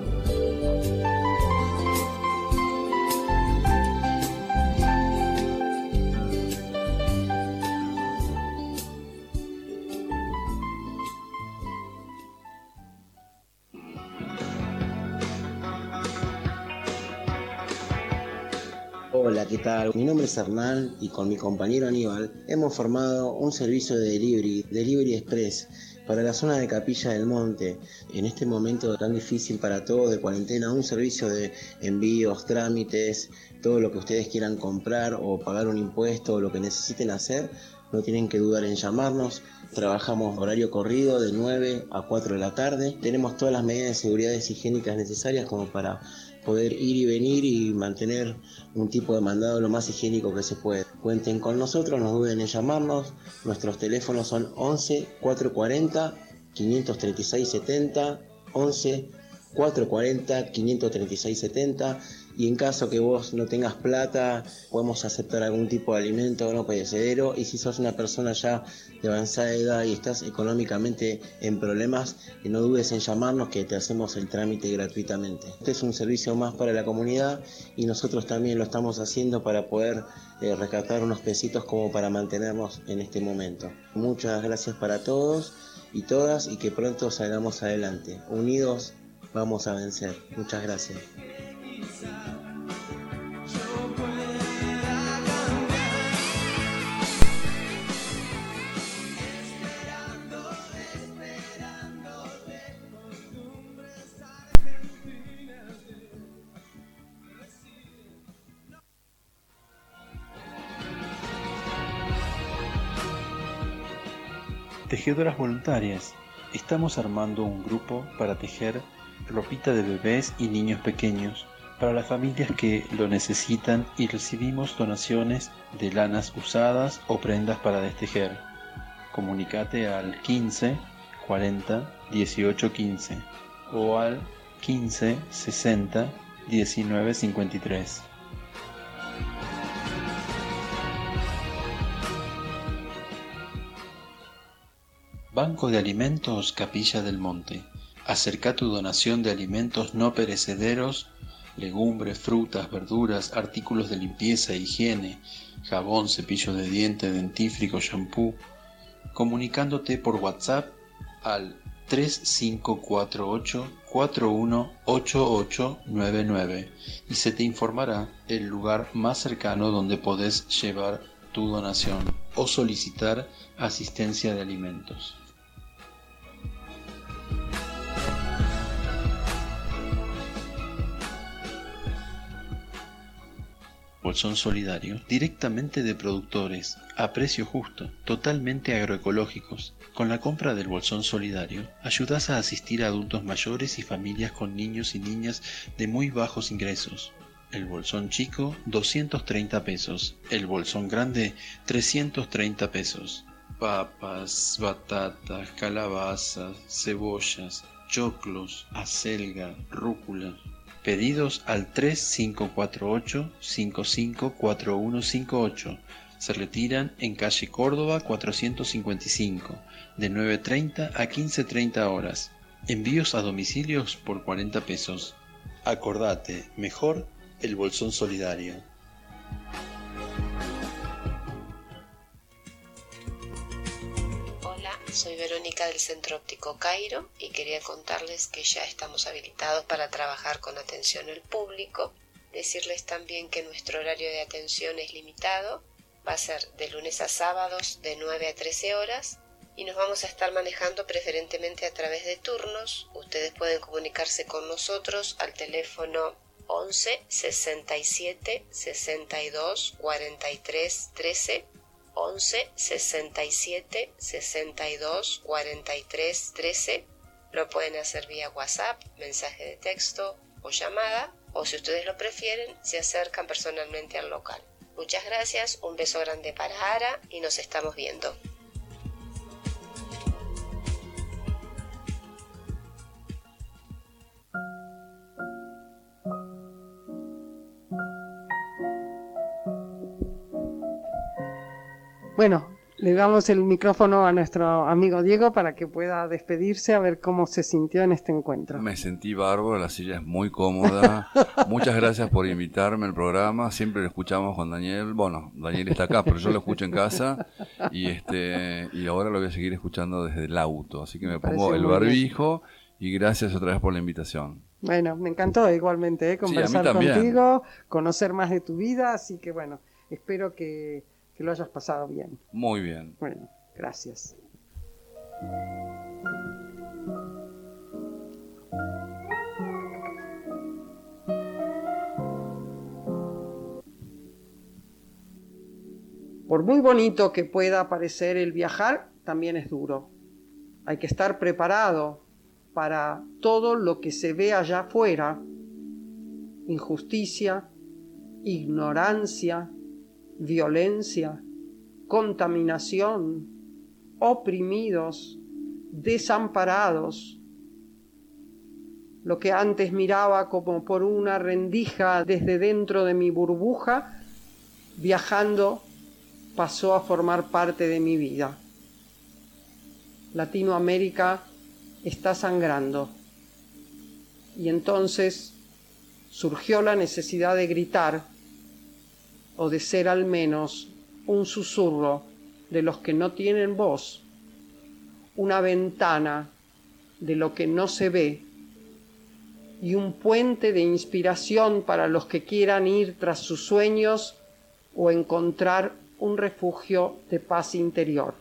Hola, ¿qué tal? Mi nombre es Hernán y con mi compañero Aníbal hemos formado un servicio de delivery, Delivery Express, para la zona de Capilla del Monte. En este momento tan difícil para todos de cuarentena, un servicio de envíos, trámites, todo lo que ustedes quieran comprar o pagar un impuesto o lo que necesiten hacer, no tienen que dudar en llamarnos. Trabajamos horario corrido de nueve a cuatro de la tarde. Tenemos todas las medidas de seguridad higiénicas necesarias como para poder ir y venir y mantener un tipo de mandado lo más higiénico que se puede. Cuenten con nosotros, no duden en llamarnos. Nuestros teléfonos son once cuatrocientos cuarenta quinientos treinta y seis setenta, once cuatrocientos cuarenta quinientos treinta y seis setenta, y en caso que vos no tengas plata, podemos aceptar algún tipo de alimento no perecedero, y si sos una persona ya de avanzada edad y estás económicamente en problemas, no dudes en llamarnos que te hacemos el trámite gratuitamente. Este es un servicio más para la comunidad y nosotros también lo estamos haciendo para poder eh, rescatar unos pesitos como para mantenernos en este momento. Muchas gracias para todos y todas, y que pronto salgamos adelante. Unidos vamos a vencer. Muchas gracias. Tejedoras voluntarias. Estamos armando un grupo para tejer ropita de bebés y niños pequeños para las familias que lo necesitan y recibimos donaciones de lanas usadas o prendas para destejer. Comunicate al quince cuarenta dieciocho quince o al quince sesenta diecinueve cincuenta y tres. Banco de Alimentos Capilla del Monte. Acerca tu donación de alimentos no perecederos, legumbres, frutas, verduras, artículos de limpieza e higiene, jabón, cepillo de dientes, dentífrico, shampoo, comunicándote por WhatsApp al tres cinco cuatro ocho cuatro uno ocho ocho nueve nueve y se te informará el lugar más cercano donde podés llevar tu donación o solicitar asistencia de alimentos. Bolsón solidario, directamente de productores, a precio justo, totalmente agroecológicos. Con la compra del bolsón solidario, ayudas a asistir a adultos mayores y familias con niños y niñas de muy bajos ingresos. El bolsón chico, doscientos treinta pesos. El bolsón grande, trescientos treinta pesos. Papas, batatas, calabazas, cebollas, choclos, acelga, rúcula. Pedidos al tres cinco cuatro ocho cinco cinco cuatro uno cinco ocho. Se retiran en calle Córdoba cuatrocientos cincuenta y cinco, de nueve treinta a quince treinta horas. Envíos a domicilios por cuarenta pesos. Acordate, mejor el bolsón solidario. Soy Verónica del Centro Óptico Cairo y quería contarles que ya estamos habilitados para trabajar con atención al público. Decirles también que nuestro horario de atención es limitado, va a ser de lunes a sábados de nueve a trece horas y nos vamos a estar manejando preferentemente a través de turnos. Ustedes pueden comunicarse con nosotros al teléfono once sesenta y siete sesenta y dos cuarenta y tres trece. once sesenta y siete sesenta y dos cuarenta y tres trece. Lo pueden hacer vía WhatsApp, mensaje de texto o llamada, o si ustedes lo prefieren, se acercan personalmente al local. Muchas gracias, un beso grande para Ara y nos estamos viendo. Bueno, le damos el micrófono a nuestro amigo Diego para que pueda despedirse, a ver cómo se sintió en este encuentro. Me sentí bárbaro, la silla es muy cómoda. Muchas gracias por invitarme al programa. Siempre lo escuchamos con Daniel. Bueno, Daniel está acá, pero yo lo escucho en casa. Y este y ahora lo voy a seguir escuchando desde el auto. Así que me, me pongo el barbijo bien. Y gracias otra vez por la invitación. Bueno, me encantó igualmente, ¿eh? Conversar sí, contigo, conocer más de tu vida. Así que bueno, espero que... que lo hayas pasado bien. Muy bien. Bueno, gracias. Por muy bonito que pueda parecer el viajar, también es duro. Hay que estar preparado para todo lo que se ve allá afuera. Injusticia, ignorancia, violencia, contaminación, oprimidos, desamparados. Lo que antes miraba como por una rendija desde dentro de mi burbuja, viajando, pasó a formar parte de mi vida. Latinoamérica está sangrando. Y entonces surgió la necesidad de gritar, o de ser al menos un susurro de los que no tienen voz, una ventana de lo que no se ve y un puente de inspiración para los que quieran ir tras sus sueños o encontrar un refugio de paz interior.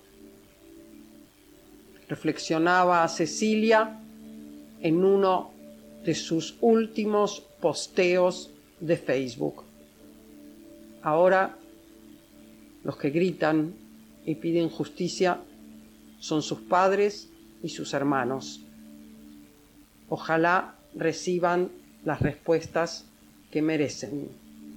Reflexionaba a Cecilia en uno de sus últimos posteos de Facebook. Ahora, los que gritan y piden justicia son sus padres y sus hermanos. Ojalá reciban las respuestas que merecen.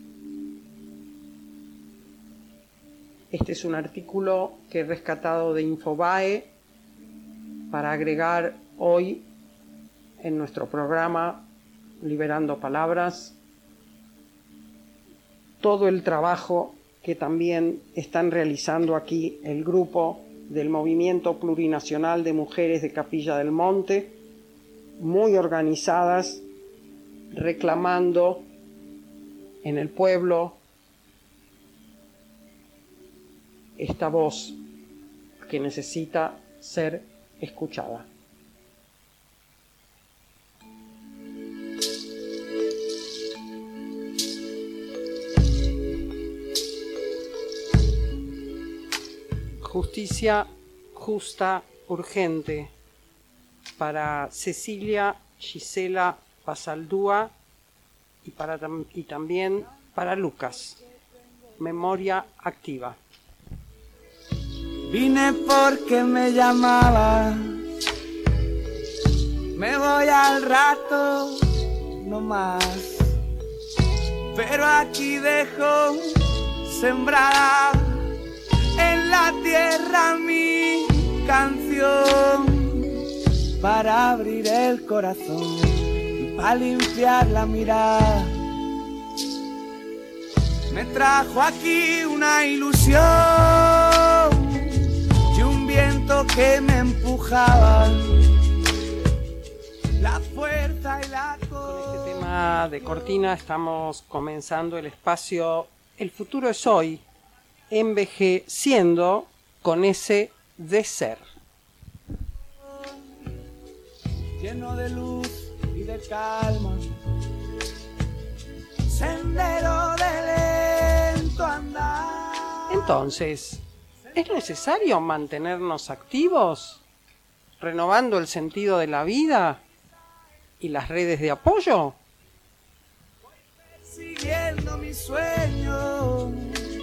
Este es un artículo que he rescatado de Infobae para agregar hoy en nuestro programa Liberando Palabras todo el trabajo que también están realizando aquí el grupo del Movimiento Plurinacional de Mujeres de Capilla del Monte, muy organizadas, reclamando en el pueblo esta voz que necesita ser escuchada. Justicia justa, urgente, para Cecilia Gisela Basaldúa y, para, y también para Lucas. Memoria activa. Vine porque me llamaba, me voy al rato, no más, pero aquí dejo sembrada en la tierra mi canción, para abrir el corazón y para limpiar la mirada. Me trajo aquí una ilusión y un viento que me empujaba, la fuerza y la cosa. Con este tema de cortina estamos comenzando el espacio El futuro es hoy, envejeciendo con ese de ser. Lleno de luz y de calma, sendero de lento andar. Entonces, ¿es necesario mantenernos activos, renovando el sentido de la vida y las redes de apoyo? Siguiendo mi sueño,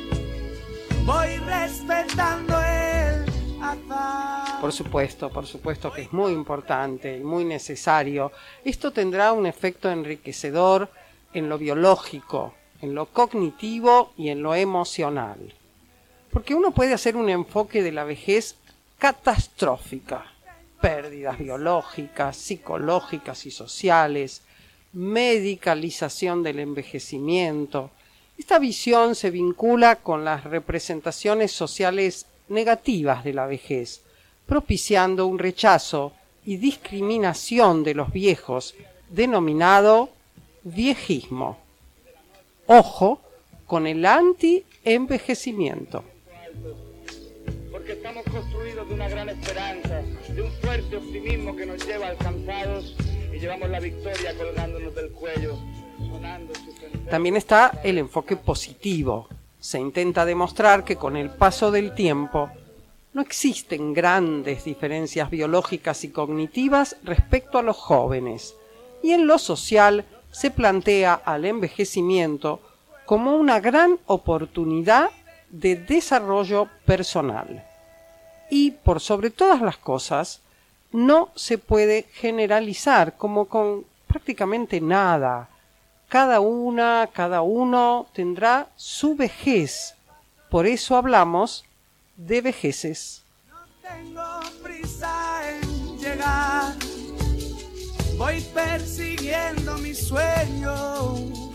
voy respetando el azar. Por supuesto, por supuesto que es muy importante y muy necesario. Esto tendrá un efecto enriquecedor en lo biológico, en lo cognitivo y en lo emocional. Porque uno puede hacer un enfoque de la vejez catastrófica. Pérdidas biológicas, psicológicas y sociales, medicalización del envejecimiento. Esta visión se vincula con las representaciones sociales negativas de la vejez, propiciando un rechazo y discriminación de los viejos, denominado viejismo. Ojo con el anti-envejecimiento. Porque estamos construidos de una gran esperanza, de un fuerte optimismo que nos lleva alcanzados y llevamos la victoria colgándonos del cuello, sonando su sentencia. También está el enfoque positivo. Se intenta demostrar que con el paso del tiempo no existen grandes diferencias biológicas y cognitivas respecto a los jóvenes, y en lo social se plantea al envejecimiento como una gran oportunidad de desarrollo personal. Y por sobre todas las cosas, no se puede generalizar como con prácticamente nada. Cada una, cada uno tendrá su vejez. Por eso hablamos de vejeces. No tengo prisa en llegar, voy persiguiendo mi sueño.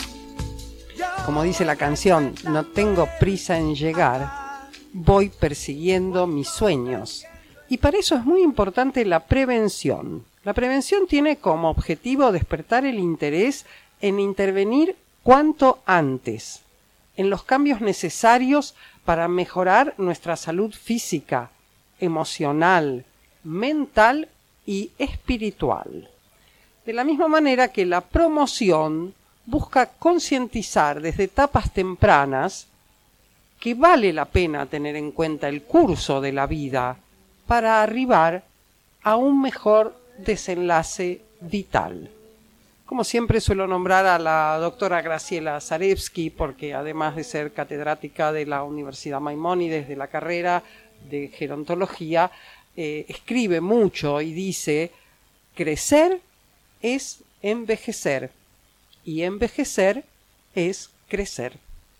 Como dice la canción, no tengo prisa en llegar, voy persiguiendo mis sueños. Y para eso es muy importante la prevención. La prevención tiene como objetivo despertar el interés en intervenir cuanto antes, en los cambios necesarios para mejorar nuestra salud física, emocional, mental y espiritual. De la misma manera que la promoción busca concientizar desde etapas tempranas que vale la pena tener en cuenta el curso de la vida para arribar a un mejor desenlace vital. Como siempre suelo nombrar a la doctora Graciela Zarevsky porque además de ser catedrática de la Universidad Maimónides de la carrera de gerontología, eh, escribe mucho y dice: crecer es envejecer y envejecer es crecer.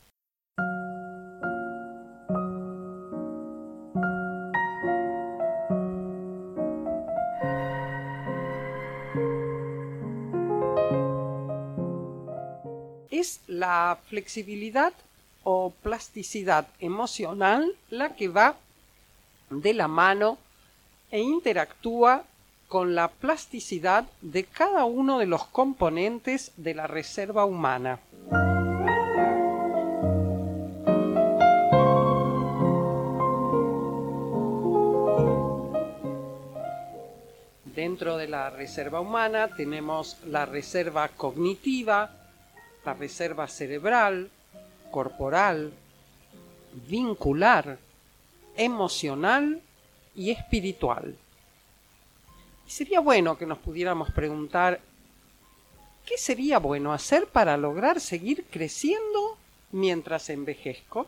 Es la flexibilidad o plasticidad emocional la que va de la mano e interactúa con la plasticidad de cada uno de los componentes de la reserva humana. Dentro de la reserva humana tenemos la reserva cognitiva, la reserva cerebral, corporal, vincular, emocional y espiritual. Y sería bueno que nos pudiéramos preguntar, ¿qué sería bueno hacer para lograr seguir creciendo mientras envejezco?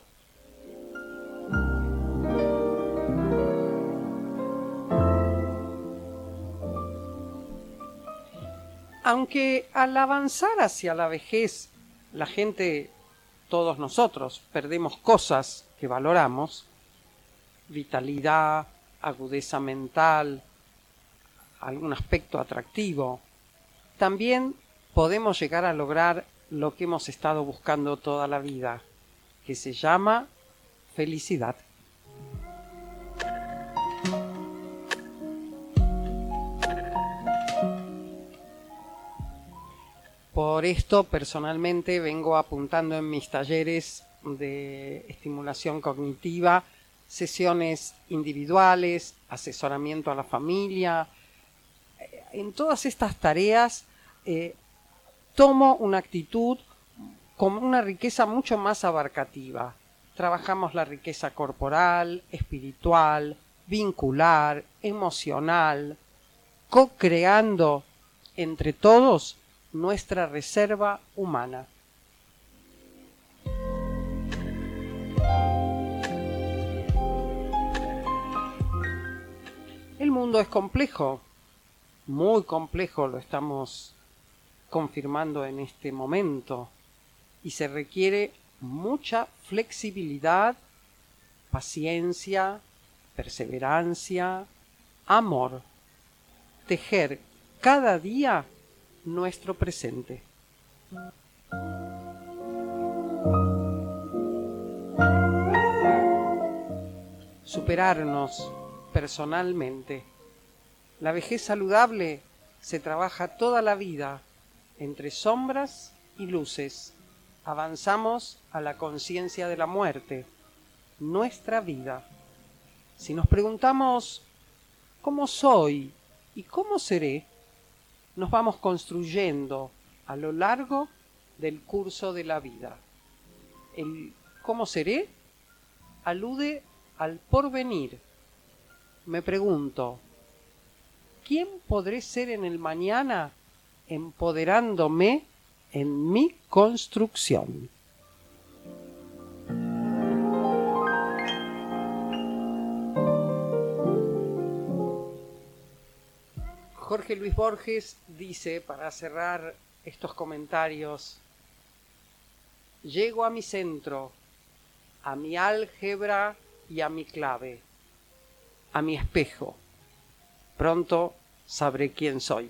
Aunque al avanzar hacia la vejez, la gente, todos nosotros, perdemos cosas que valoramos, vitalidad, agudeza mental, algún aspecto atractivo, también podemos llegar a lograr lo que hemos estado buscando toda la vida, que se llama felicidad. Por esto, personalmente, vengo apuntando en mis talleres de estimulación cognitiva, sesiones individuales, asesoramiento a la familia. En todas estas tareas eh, tomo una actitud con una riqueza mucho más abarcativa. Trabajamos la riqueza corporal, espiritual, vincular, emocional, co-creando entre todos nuestra reserva humana. El mundo es complejo, muy complejo, lo estamos confirmando en este momento, y se requiere mucha flexibilidad, paciencia, perseverancia, amor, tejer cada día nuestro presente. Superarnos personalmente. La vejez saludable se trabaja toda la vida entre sombras y luces. Avanzamos a la conciencia de la muerte, nuestra vida. Si nos preguntamos ¿cómo soy y cómo seré?, nos vamos construyendo a lo largo del curso de la vida. El ¿cómo seré? Alude al porvenir. Me pregunto, ¿quién podré ser en el mañana empoderándome en mi construcción? Jorge Luis Borges dice, para cerrar estos comentarios, llego a mi centro, a mi álgebra y a mi clave, a mi espejo. Pronto sabré quién soy.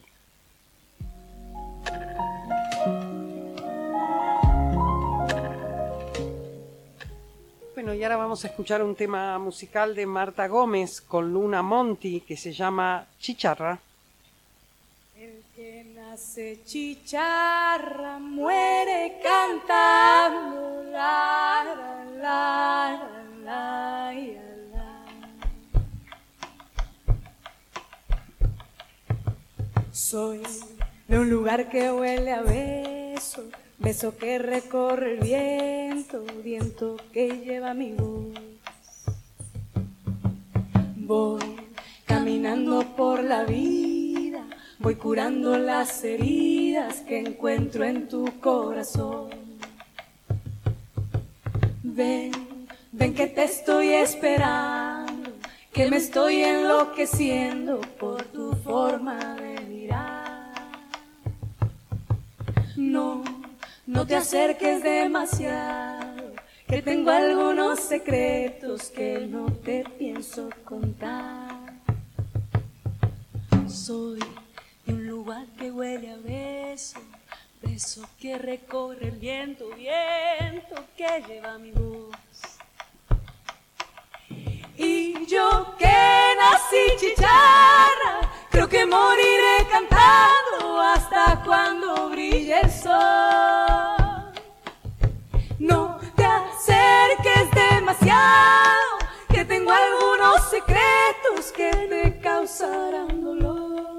Bueno, y ahora vamos a escuchar un tema musical de Marta Gómez con Luna Monti que se llama Chicharra. El que nace chicharra muere cantando la la la la la la. Soy de un lugar que huele a beso, beso que recorre el viento, viento que lleva mi voz. Voy caminando por la vida, voy curando las heridas que encuentro en tu corazón. Ven, ven que te estoy esperando, que me estoy enloqueciendo por tu forma de mirar. No, no te acerques demasiado, que tengo algunos secretos que no te pienso contar. Soy de un lugar que huele a beso, beso que recorre el viento, viento que lleva mi voz. Y yo que nací chicharra, creo que moriré cantando hasta cuando brille el sol. No te acerques demasiado, que tengo algunos secretos que te causarán dolor.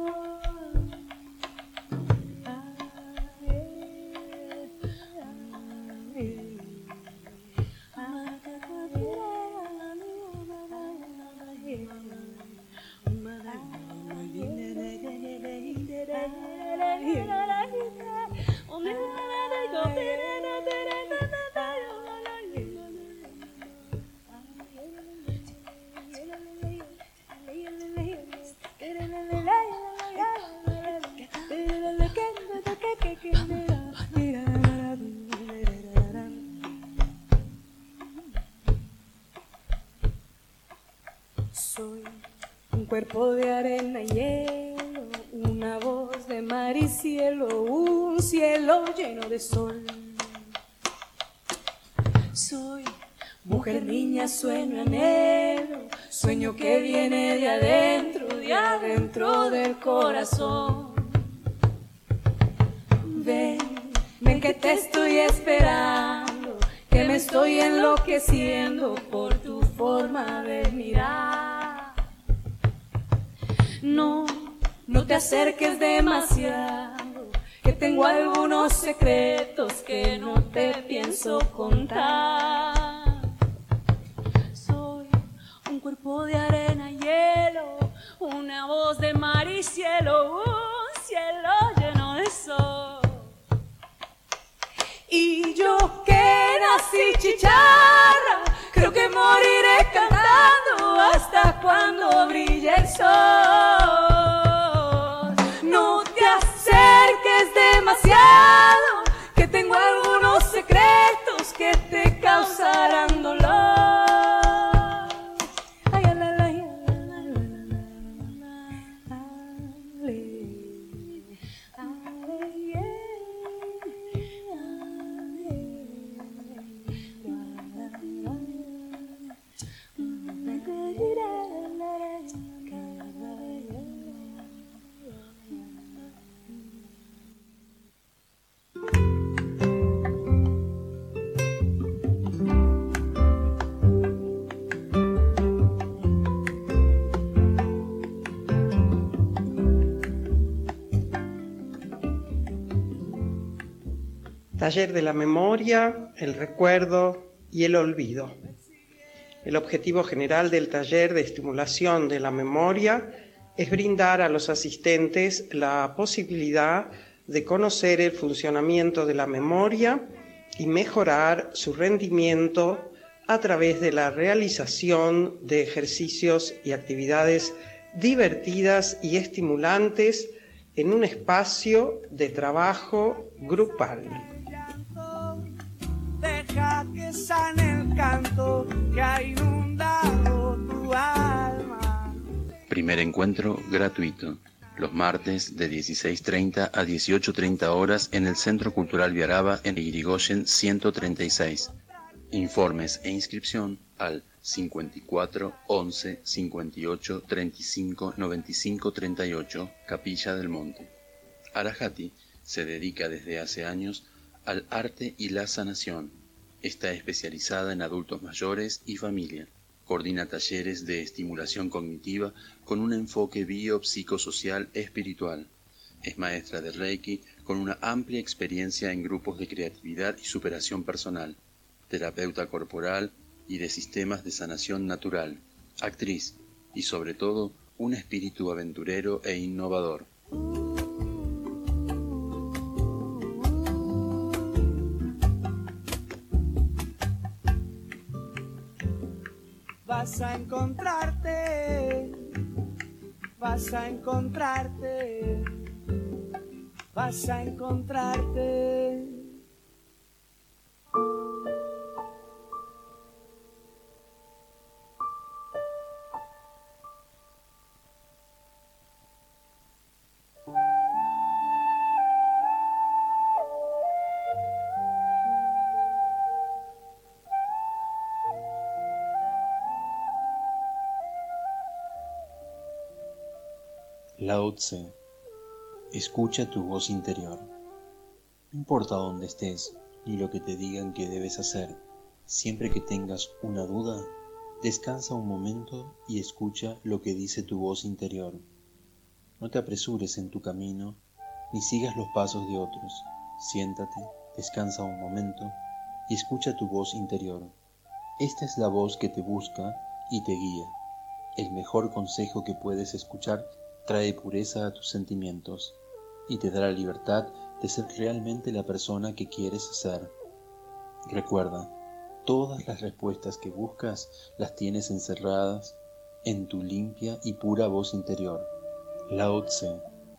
Soy un cuerpo de arena y hielo, una voz de mar y cielo, un cielo lleno de sol. Soy mujer, niña, sueño, anhelo, sueño que viene de adentro, de adentro del corazón. Ven, ven que te estoy esperando, que me estoy enloqueciendo por tu forma de mirar. No, no te acerques demasiado, que tengo algunos secretos que no te pienso contar. Soy un cuerpo de arena y hielo, una voz de mar y cielo, un cielo lleno de sol. Y yo que nací chicharra, creo que moriré cantando hasta cuando brille el sol. No te acerques demasiado, que tengo algunos secretos que te causarán dolor. Ay, la, la, la, la, Taller de la memoria, el recuerdo y el olvido. El objetivo general del taller de estimulación de la memoria es brindar a los asistentes la posibilidad de conocer el funcionamiento de la memoria y mejorar su rendimiento a través de la realización de ejercicios y actividades divertidas y estimulantes en un espacio de trabajo grupal. Deja que sane el canto que ha inundado tu alma. Primer encuentro gratuito, los martes de dieciséis treinta a dieciocho treinta horas en el Centro Cultural Viaraba en Irigoyen ciento treinta y seis. Informes e inscripción al cincuenta y cuatro once cincuenta y ocho treinta y cinco noventa y cinco treinta y ocho, Capilla del Monte. Arajati se dedica desde hace años al arte y la sanación. Está especializada en adultos mayores y familia. Coordina talleres de estimulación cognitiva con un enfoque biopsicosocial espiritual. Es maestra de Reiki con una amplia experiencia en grupos de creatividad y superación personal. Terapeuta corporal y de sistemas de sanación natural. Actriz y sobre todo un espíritu aventurero e innovador. Vas a encontrarte, vas a encontrarte, vas a encontrarte Lao Tse. Escucha tu voz interior. No importa dónde estés, ni lo que te digan que debes hacer. Siempre que tengas una duda, descansa un momento y escucha lo que dice tu voz interior. No te apresures en tu camino, ni sigas los pasos de otros. Siéntate, descansa un momento y escucha tu voz interior. Esta es la voz que te busca y te guía. El mejor consejo que puedes escuchar trae pureza a tus sentimientos y te dará libertad de ser realmente la persona que quieres ser. Recuerda, todas las respuestas que buscas las tienes encerradas en tu limpia y pura voz interior. Lao Tse.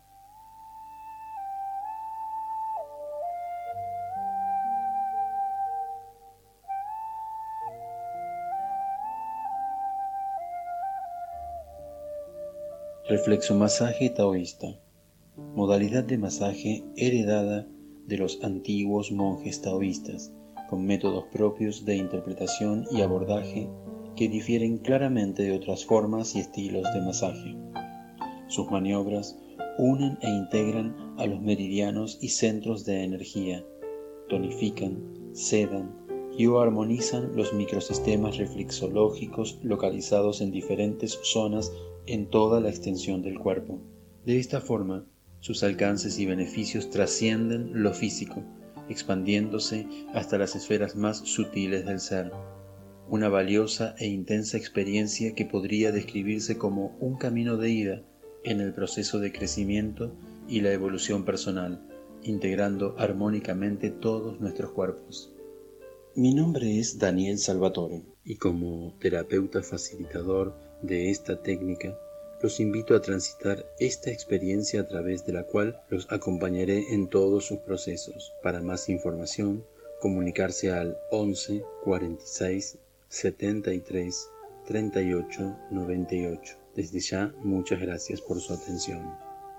Reflexomasaje taoísta. Modalidad de masaje heredada de los antiguos monjes taoístas, con métodos propios de interpretación y abordaje que difieren claramente de otras formas y estilos de masaje. Sus maniobras unen e integran a los meridianos y centros de energía, tonifican, sedan y o armonizan los microsistemas reflexológicos localizados en diferentes zonas en toda la extensión del cuerpo. De esta forma, sus alcances y beneficios trascienden lo físico, expandiéndose hasta las esferas más sutiles del ser. Una valiosa e intensa experiencia que podría describirse como un camino de ida en el proceso de crecimiento y la evolución personal, integrando armónicamente todos nuestros cuerpos. Mi nombre es Daniel Salvatore y como terapeuta facilitador de esta técnica, los invito a transitar esta experiencia a través de la cual los acompañaré en todos sus procesos. Para más información, comunicarse al once cuarenta y seis setenta y tres treinta y ocho noventa y ocho. Desde ya, muchas gracias por su atención.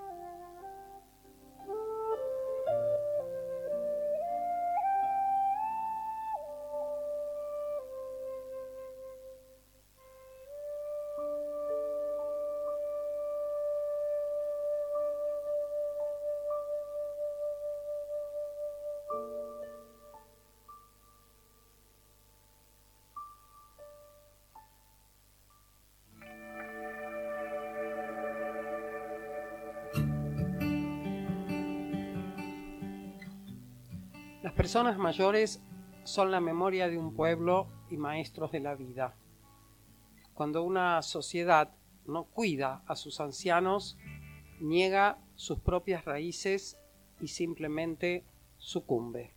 Las personas mayores son la memoria de un pueblo y maestros de la vida. Cuando una sociedad no cuida a sus ancianos, niega sus propias raíces y simplemente sucumbe.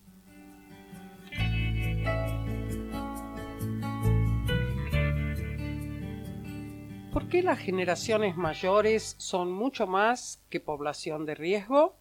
¿Por qué las generaciones mayores son mucho más que población de riesgo?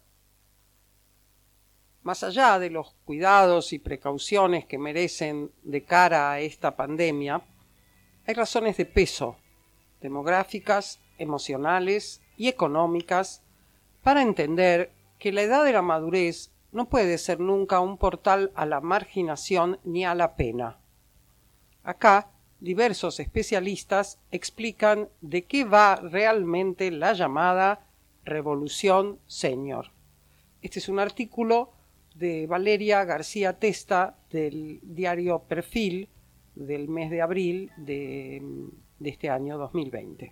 Más allá de los cuidados y precauciones que merecen de cara a esta pandemia, hay razones de peso, demográficas, emocionales y económicas, para entender que la edad de la madurez no puede ser nunca un portal a la marginación ni a la pena. Acá, diversos especialistas explican de qué va realmente la llamada Revolución Senior. Este es un artículo de Valeria García Testa del diario Perfil del mes de abril de, de este año dos mil veinte.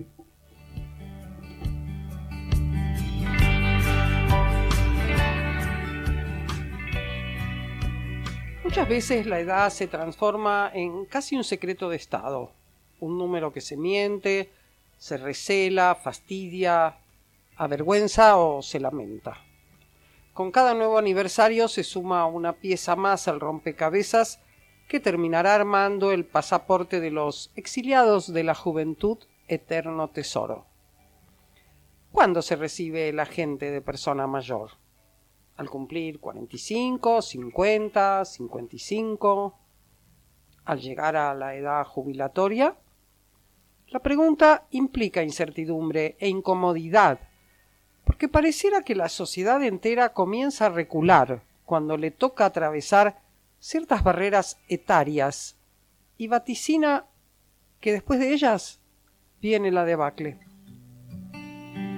Muchas veces la edad se transforma en casi un secreto de Estado, un número que se miente, se recela, fastidia, avergüenza o se lamenta. Con cada nuevo aniversario se suma una pieza más al rompecabezas que terminará armando el pasaporte de los exiliados de la juventud, eterno tesoro. ¿Cuándo se recibe el agente de persona mayor? ¿Al cumplir cuarenta y cinco, cincuenta, cincuenta y cinco? ¿Al llegar a la edad jubilatoria? La pregunta implica incertidumbre e incomodidad, porque pareciera que la sociedad entera comienza a recular cuando le toca atravesar ciertas barreras etarias y vaticina que después de ellas viene la debacle.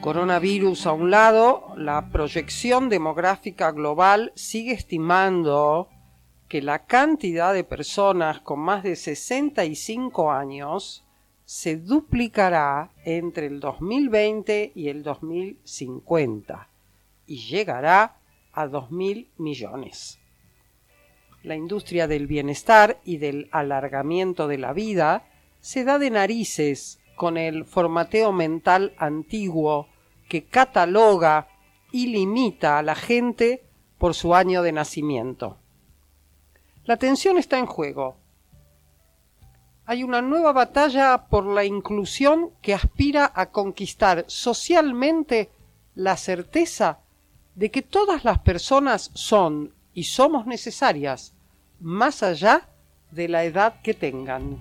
Coronavirus a un lado, la proyección demográfica global sigue estimando que la cantidad de personas con más de sesenta y cinco años se duplicará entre el dos mil veinte y el dos mil cincuenta y llegará a dos mil millones. La industria del bienestar y del alargamiento de la vida se da de narices con el formateo mental antiguo que cataloga y limita a la gente por su año de nacimiento. La atención está en juego. Hay una nueva batalla por la inclusión que aspira a conquistar socialmente la certeza de que todas las personas son y somos necesarias, más allá de la edad que tengan.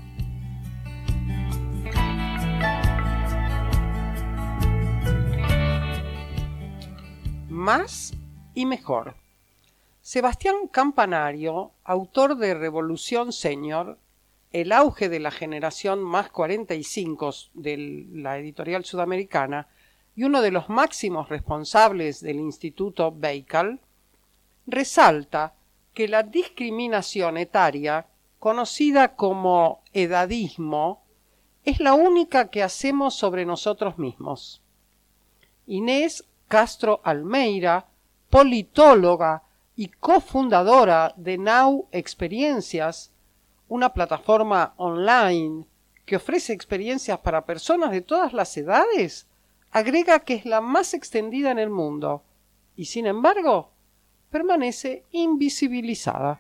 Más y mejor. Sebastián Campanario, autor de Revolución Senior, el auge de la generación más cuarenta y cinco de la editorial sudamericana y uno de los máximos responsables del Instituto Baikal, resalta que la discriminación etaria, conocida como edadismo, es la única que hacemos sobre nosotros mismos. Inés Castro Almeida, politóloga y cofundadora de Now Experiencias, una plataforma online que ofrece experiencias para personas de todas las edades, agrega que es la más extendida en el mundo y, sin embargo, permanece invisibilizada.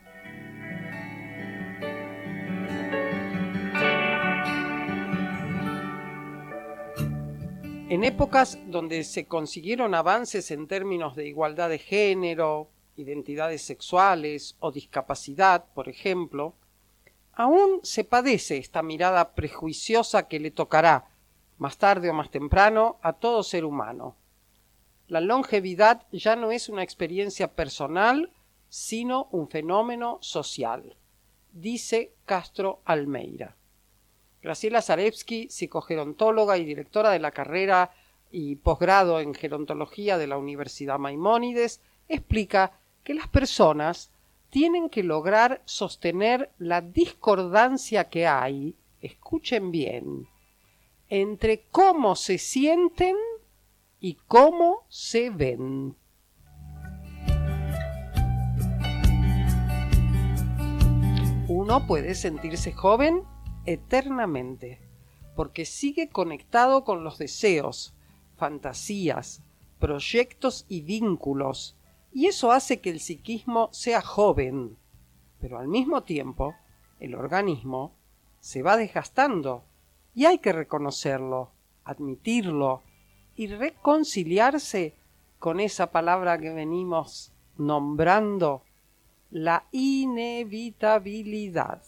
En épocas donde se consiguieron avances en términos de igualdad de género, identidades sexuales o discapacidad, por ejemplo, aún se padece esta mirada prejuiciosa que le tocará, más tarde o más temprano, a todo ser humano. La longevidad ya no es una experiencia personal, sino un fenómeno social, dice Castro Almeida. Graciela Zarevsky, psicogerontóloga y directora de la carrera y posgrado en gerontología de la Universidad Maimónides, explica que las personas tienen que lograr sostener la discordancia que hay, escuchen bien, entre cómo se sienten y cómo se ven. Uno puede sentirse joven eternamente, porque sigue conectado con los deseos, fantasías, proyectos y vínculos, y eso hace que el psiquismo sea joven, pero al mismo tiempo el organismo se va desgastando y hay que reconocerlo, admitirlo y reconciliarse con esa palabra que venimos nombrando, la inevitabilidad.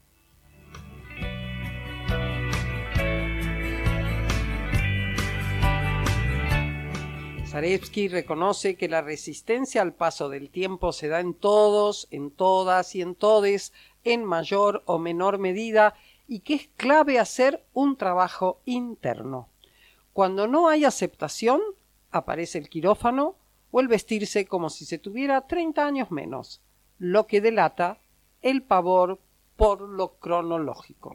Zarevsky reconoce que la resistencia al paso del tiempo se da en todos, en todas y en todes, en mayor o menor medida, y que es clave hacer un trabajo interno. Cuando no hay aceptación, aparece el quirófano o el vestirse como si se tuviera treinta años menos, lo que delata el pavor por lo cronológico.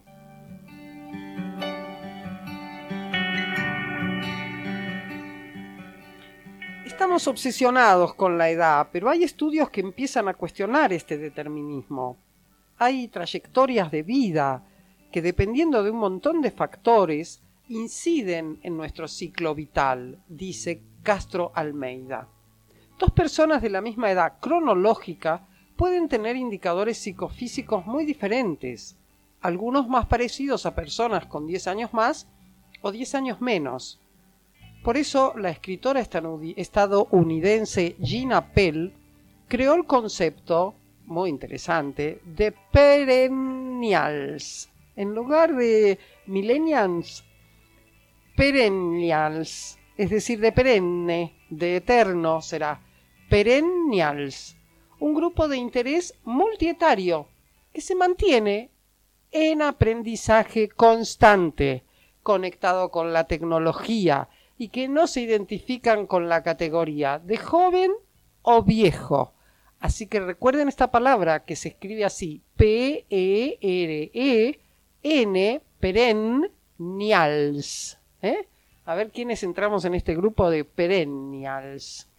Estamos obsesionados con la edad, pero hay estudios que empiezan a cuestionar este determinismo. Hay trayectorias de vida que, dependiendo de un montón de factores, inciden en nuestro ciclo vital, dice Castro Almeida. Dos personas de la misma edad cronológica pueden tener indicadores psicofísicos muy diferentes, algunos más parecidos a personas con diez años más o diez años menos. Por eso, la escritora estadounidense Gina Pell creó el concepto, muy interesante, de perennials. En lugar de millennials, perennials, es decir, de perenne, de eterno será, perennials, un grupo de interés multietario que se mantiene en aprendizaje constante, conectado con la tecnología y que no se identifican con la categoría de joven o viejo. Así que recuerden esta palabra que se escribe así, P E R E N, perennials. ¿Eh? A ver quiénes entramos en este grupo de perennials.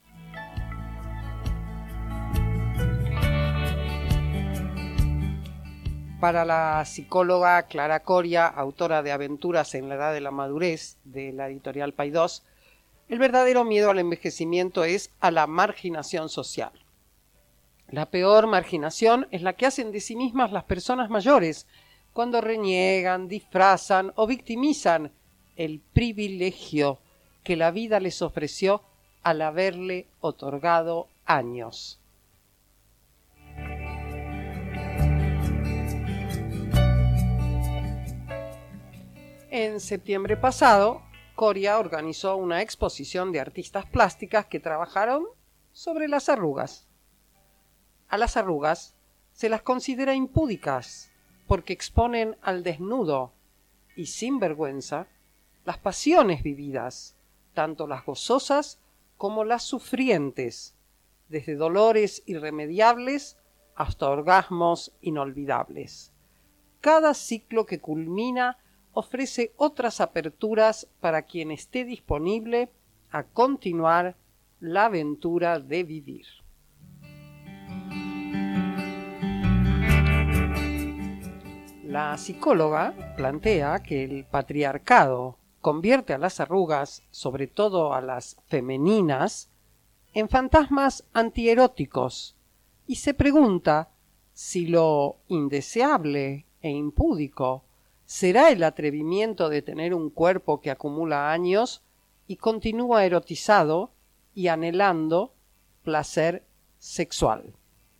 Para la psicóloga Clara Coria, autora de Aventuras en la edad de la madurez, de la editorial Paidós, el verdadero miedo al envejecimiento es a la marginación social. La peor marginación es la que hacen de sí mismas las personas mayores, cuando reniegan, disfrazan o victimizan el privilegio que la vida les ofreció al haberle otorgado años. En septiembre pasado, Coria organizó una exposición de artistas plásticas que trabajaron sobre las arrugas. A las arrugas se las considera impúdicas porque exponen al desnudo y sin vergüenza las pasiones vividas, tanto las gozosas como las sufrientes, desde dolores irremediables hasta orgasmos inolvidables. Cada ciclo que culmina ofrece otras aperturas para quien esté disponible a continuar la aventura de vivir. La psicóloga plantea que el patriarcado convierte a las arrugas, sobre todo a las femeninas, en fantasmas antieróticos y se pregunta si lo indeseable e impúdico será el atrevimiento de tener un cuerpo que acumula años y continúa erotizado y anhelando placer sexual.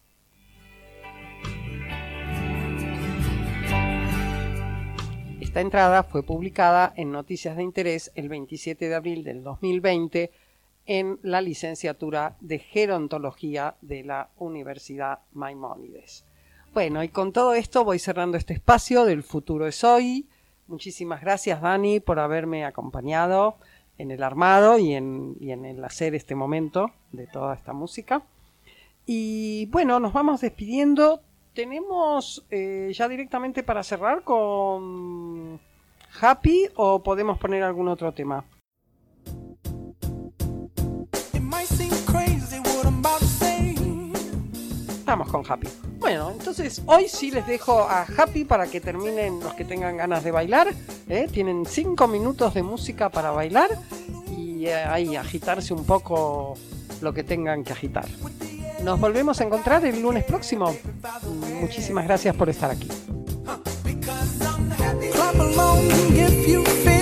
Esta entrada fue publicada en Noticias de Interés el veintisiete de abril del dos mil veinte en la licenciatura de Gerontología de la Universidad Maimónides. Bueno, y con todo esto voy cerrando este espacio del Futuro es Hoy. Muchísimas gracias, Dani, por haberme acompañado en el armado y en, y en el hacer este momento de toda esta música. Y bueno, nos vamos despidiendo. ¿Tenemos eh, ya directamente para cerrar con Happy o podemos poner algún otro tema? Vamos con Happy. Bueno, entonces hoy sí les dejo a Happy para que terminen los que tengan ganas de bailar. ¿eh? Tienen cinco minutos de música para bailar y eh, ahí agitarse un poco lo que tengan que agitar. Nos volvemos a encontrar el lunes próximo. Muchísimas gracias por estar aquí. Clap along if you feel